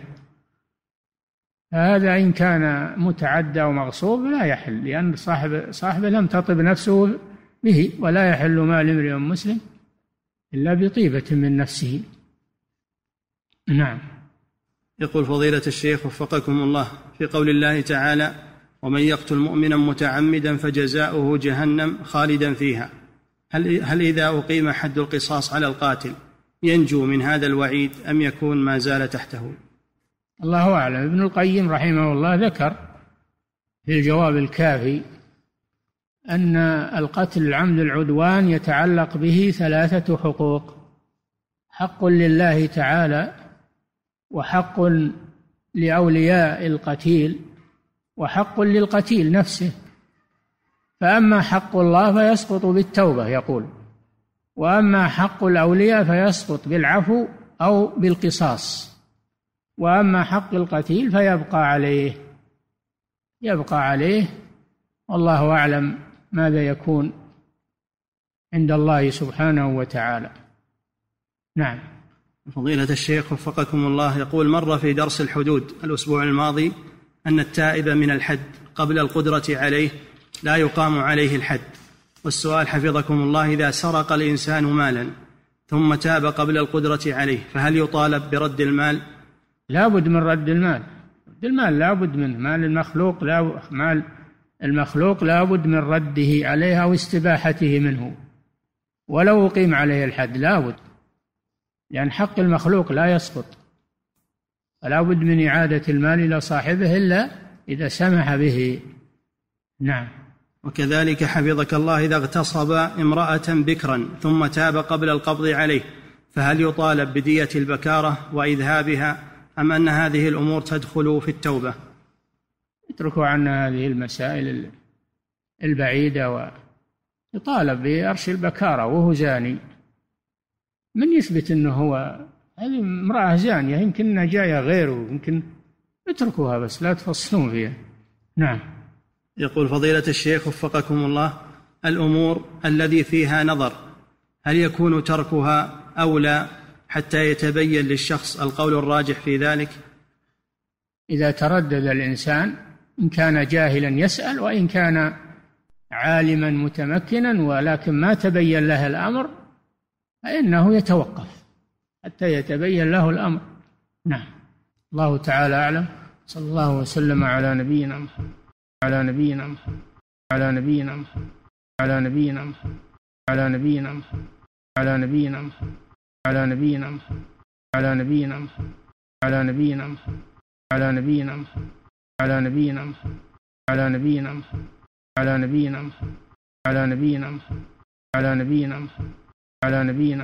هذا إن كان متعدى ومغصوب لا يحل، لأن صاحب صاحبه لم تطب نفسه به، ولا يحل مال امرئ مسلم إلا بطيبة من نفسه. نعم. يقول فضيلة الشيخ وفقكم الله: في قول الله تعالى: ومن يقتل مؤمنا متعمدا فجزاؤه جهنم خالدا فيها، هل, هل إذا أقيم حد القصاص على القاتل ينجو من هذا الوعيد أم يكون ما زال تحته؟ الله أعلم. ابن القيم رحمه الله ذكر في الجواب الكافي أن القتل العمد العدوان يتعلق به ثلاثة حقوق: حق لله تعالى، وحق لأولياء القتيل، وحق للقتيل نفسه. فأما حق الله فيسقط بالتوبة يقول، وأما حق الأولياء فيسقط بالعفو أو بالقصاص، وأما حق القتيل فيبقى عليه يبقى عليه والله أعلم ماذا يكون عند الله سبحانه وتعالى. نعم. فضيلة الشيخ وفقكم الله: يقول مر في درس الحدود الأسبوع الماضي أن التائب من الحد قبل القدرة عليه لا يقام عليه الحد، والسؤال حفظكم الله: إذا سرق الإنسان مالا ثم تاب قبل القدرة عليه فهل يطالب برد المال؟ لا بد من رد المال، رد المال لا بد منه، مال المخلوق لا مال المخلوق لا بد من رده عليها واستباحته منه، ولو أقيم عليه الحد لا بد، لأن حق المخلوق لا يسقط. فلا بد من إعادة المال إلى صاحبه إلا إذا سمح به. نعم. وكذلك حفظك الله إذا اغتصب امرأة بكرا ثم تاب قبل القبض عليه، فهل يطالب بدية البكارة وإذهابها، أم أن هذه الأمور تدخل في التوبة؟ اتركوا عنا هذه المسائل البعيدة، ويطالب بأرش البكارة وهو زاني. من يثبت أنه هو، هذه امرأة زانية، يمكن أنها جاية غيره، يمكن اتركوها بس لا تفصلون فيها. نعم. يقول فضيلة الشيخ وفقكم الله، الأمور الذي فيها نظر هل يكون تركها أولى حتى يتبين للشخص القول الراجح في ذلك؟ إذا تردد الإنسان، إن كان جاهلا يسأل، وإن كان عالما متمكنا ولكن ما تبين له الأمر فإنه يتوقف حتى يتبين له الأمر. نعم. الله تعالى أعلم. صلى الله وسلم على نبينا محمد على نبينا محمد على نبينا محمد على نبينا محمد على نبينا محمد على نبينا محمد على نبينا محمد على نبينا محمد على نبينا محمد على نبينا محمد على نبينا محمد على نبينا محمد على نبينا محمد على نبينا محمد على نبينا محمد على نبينا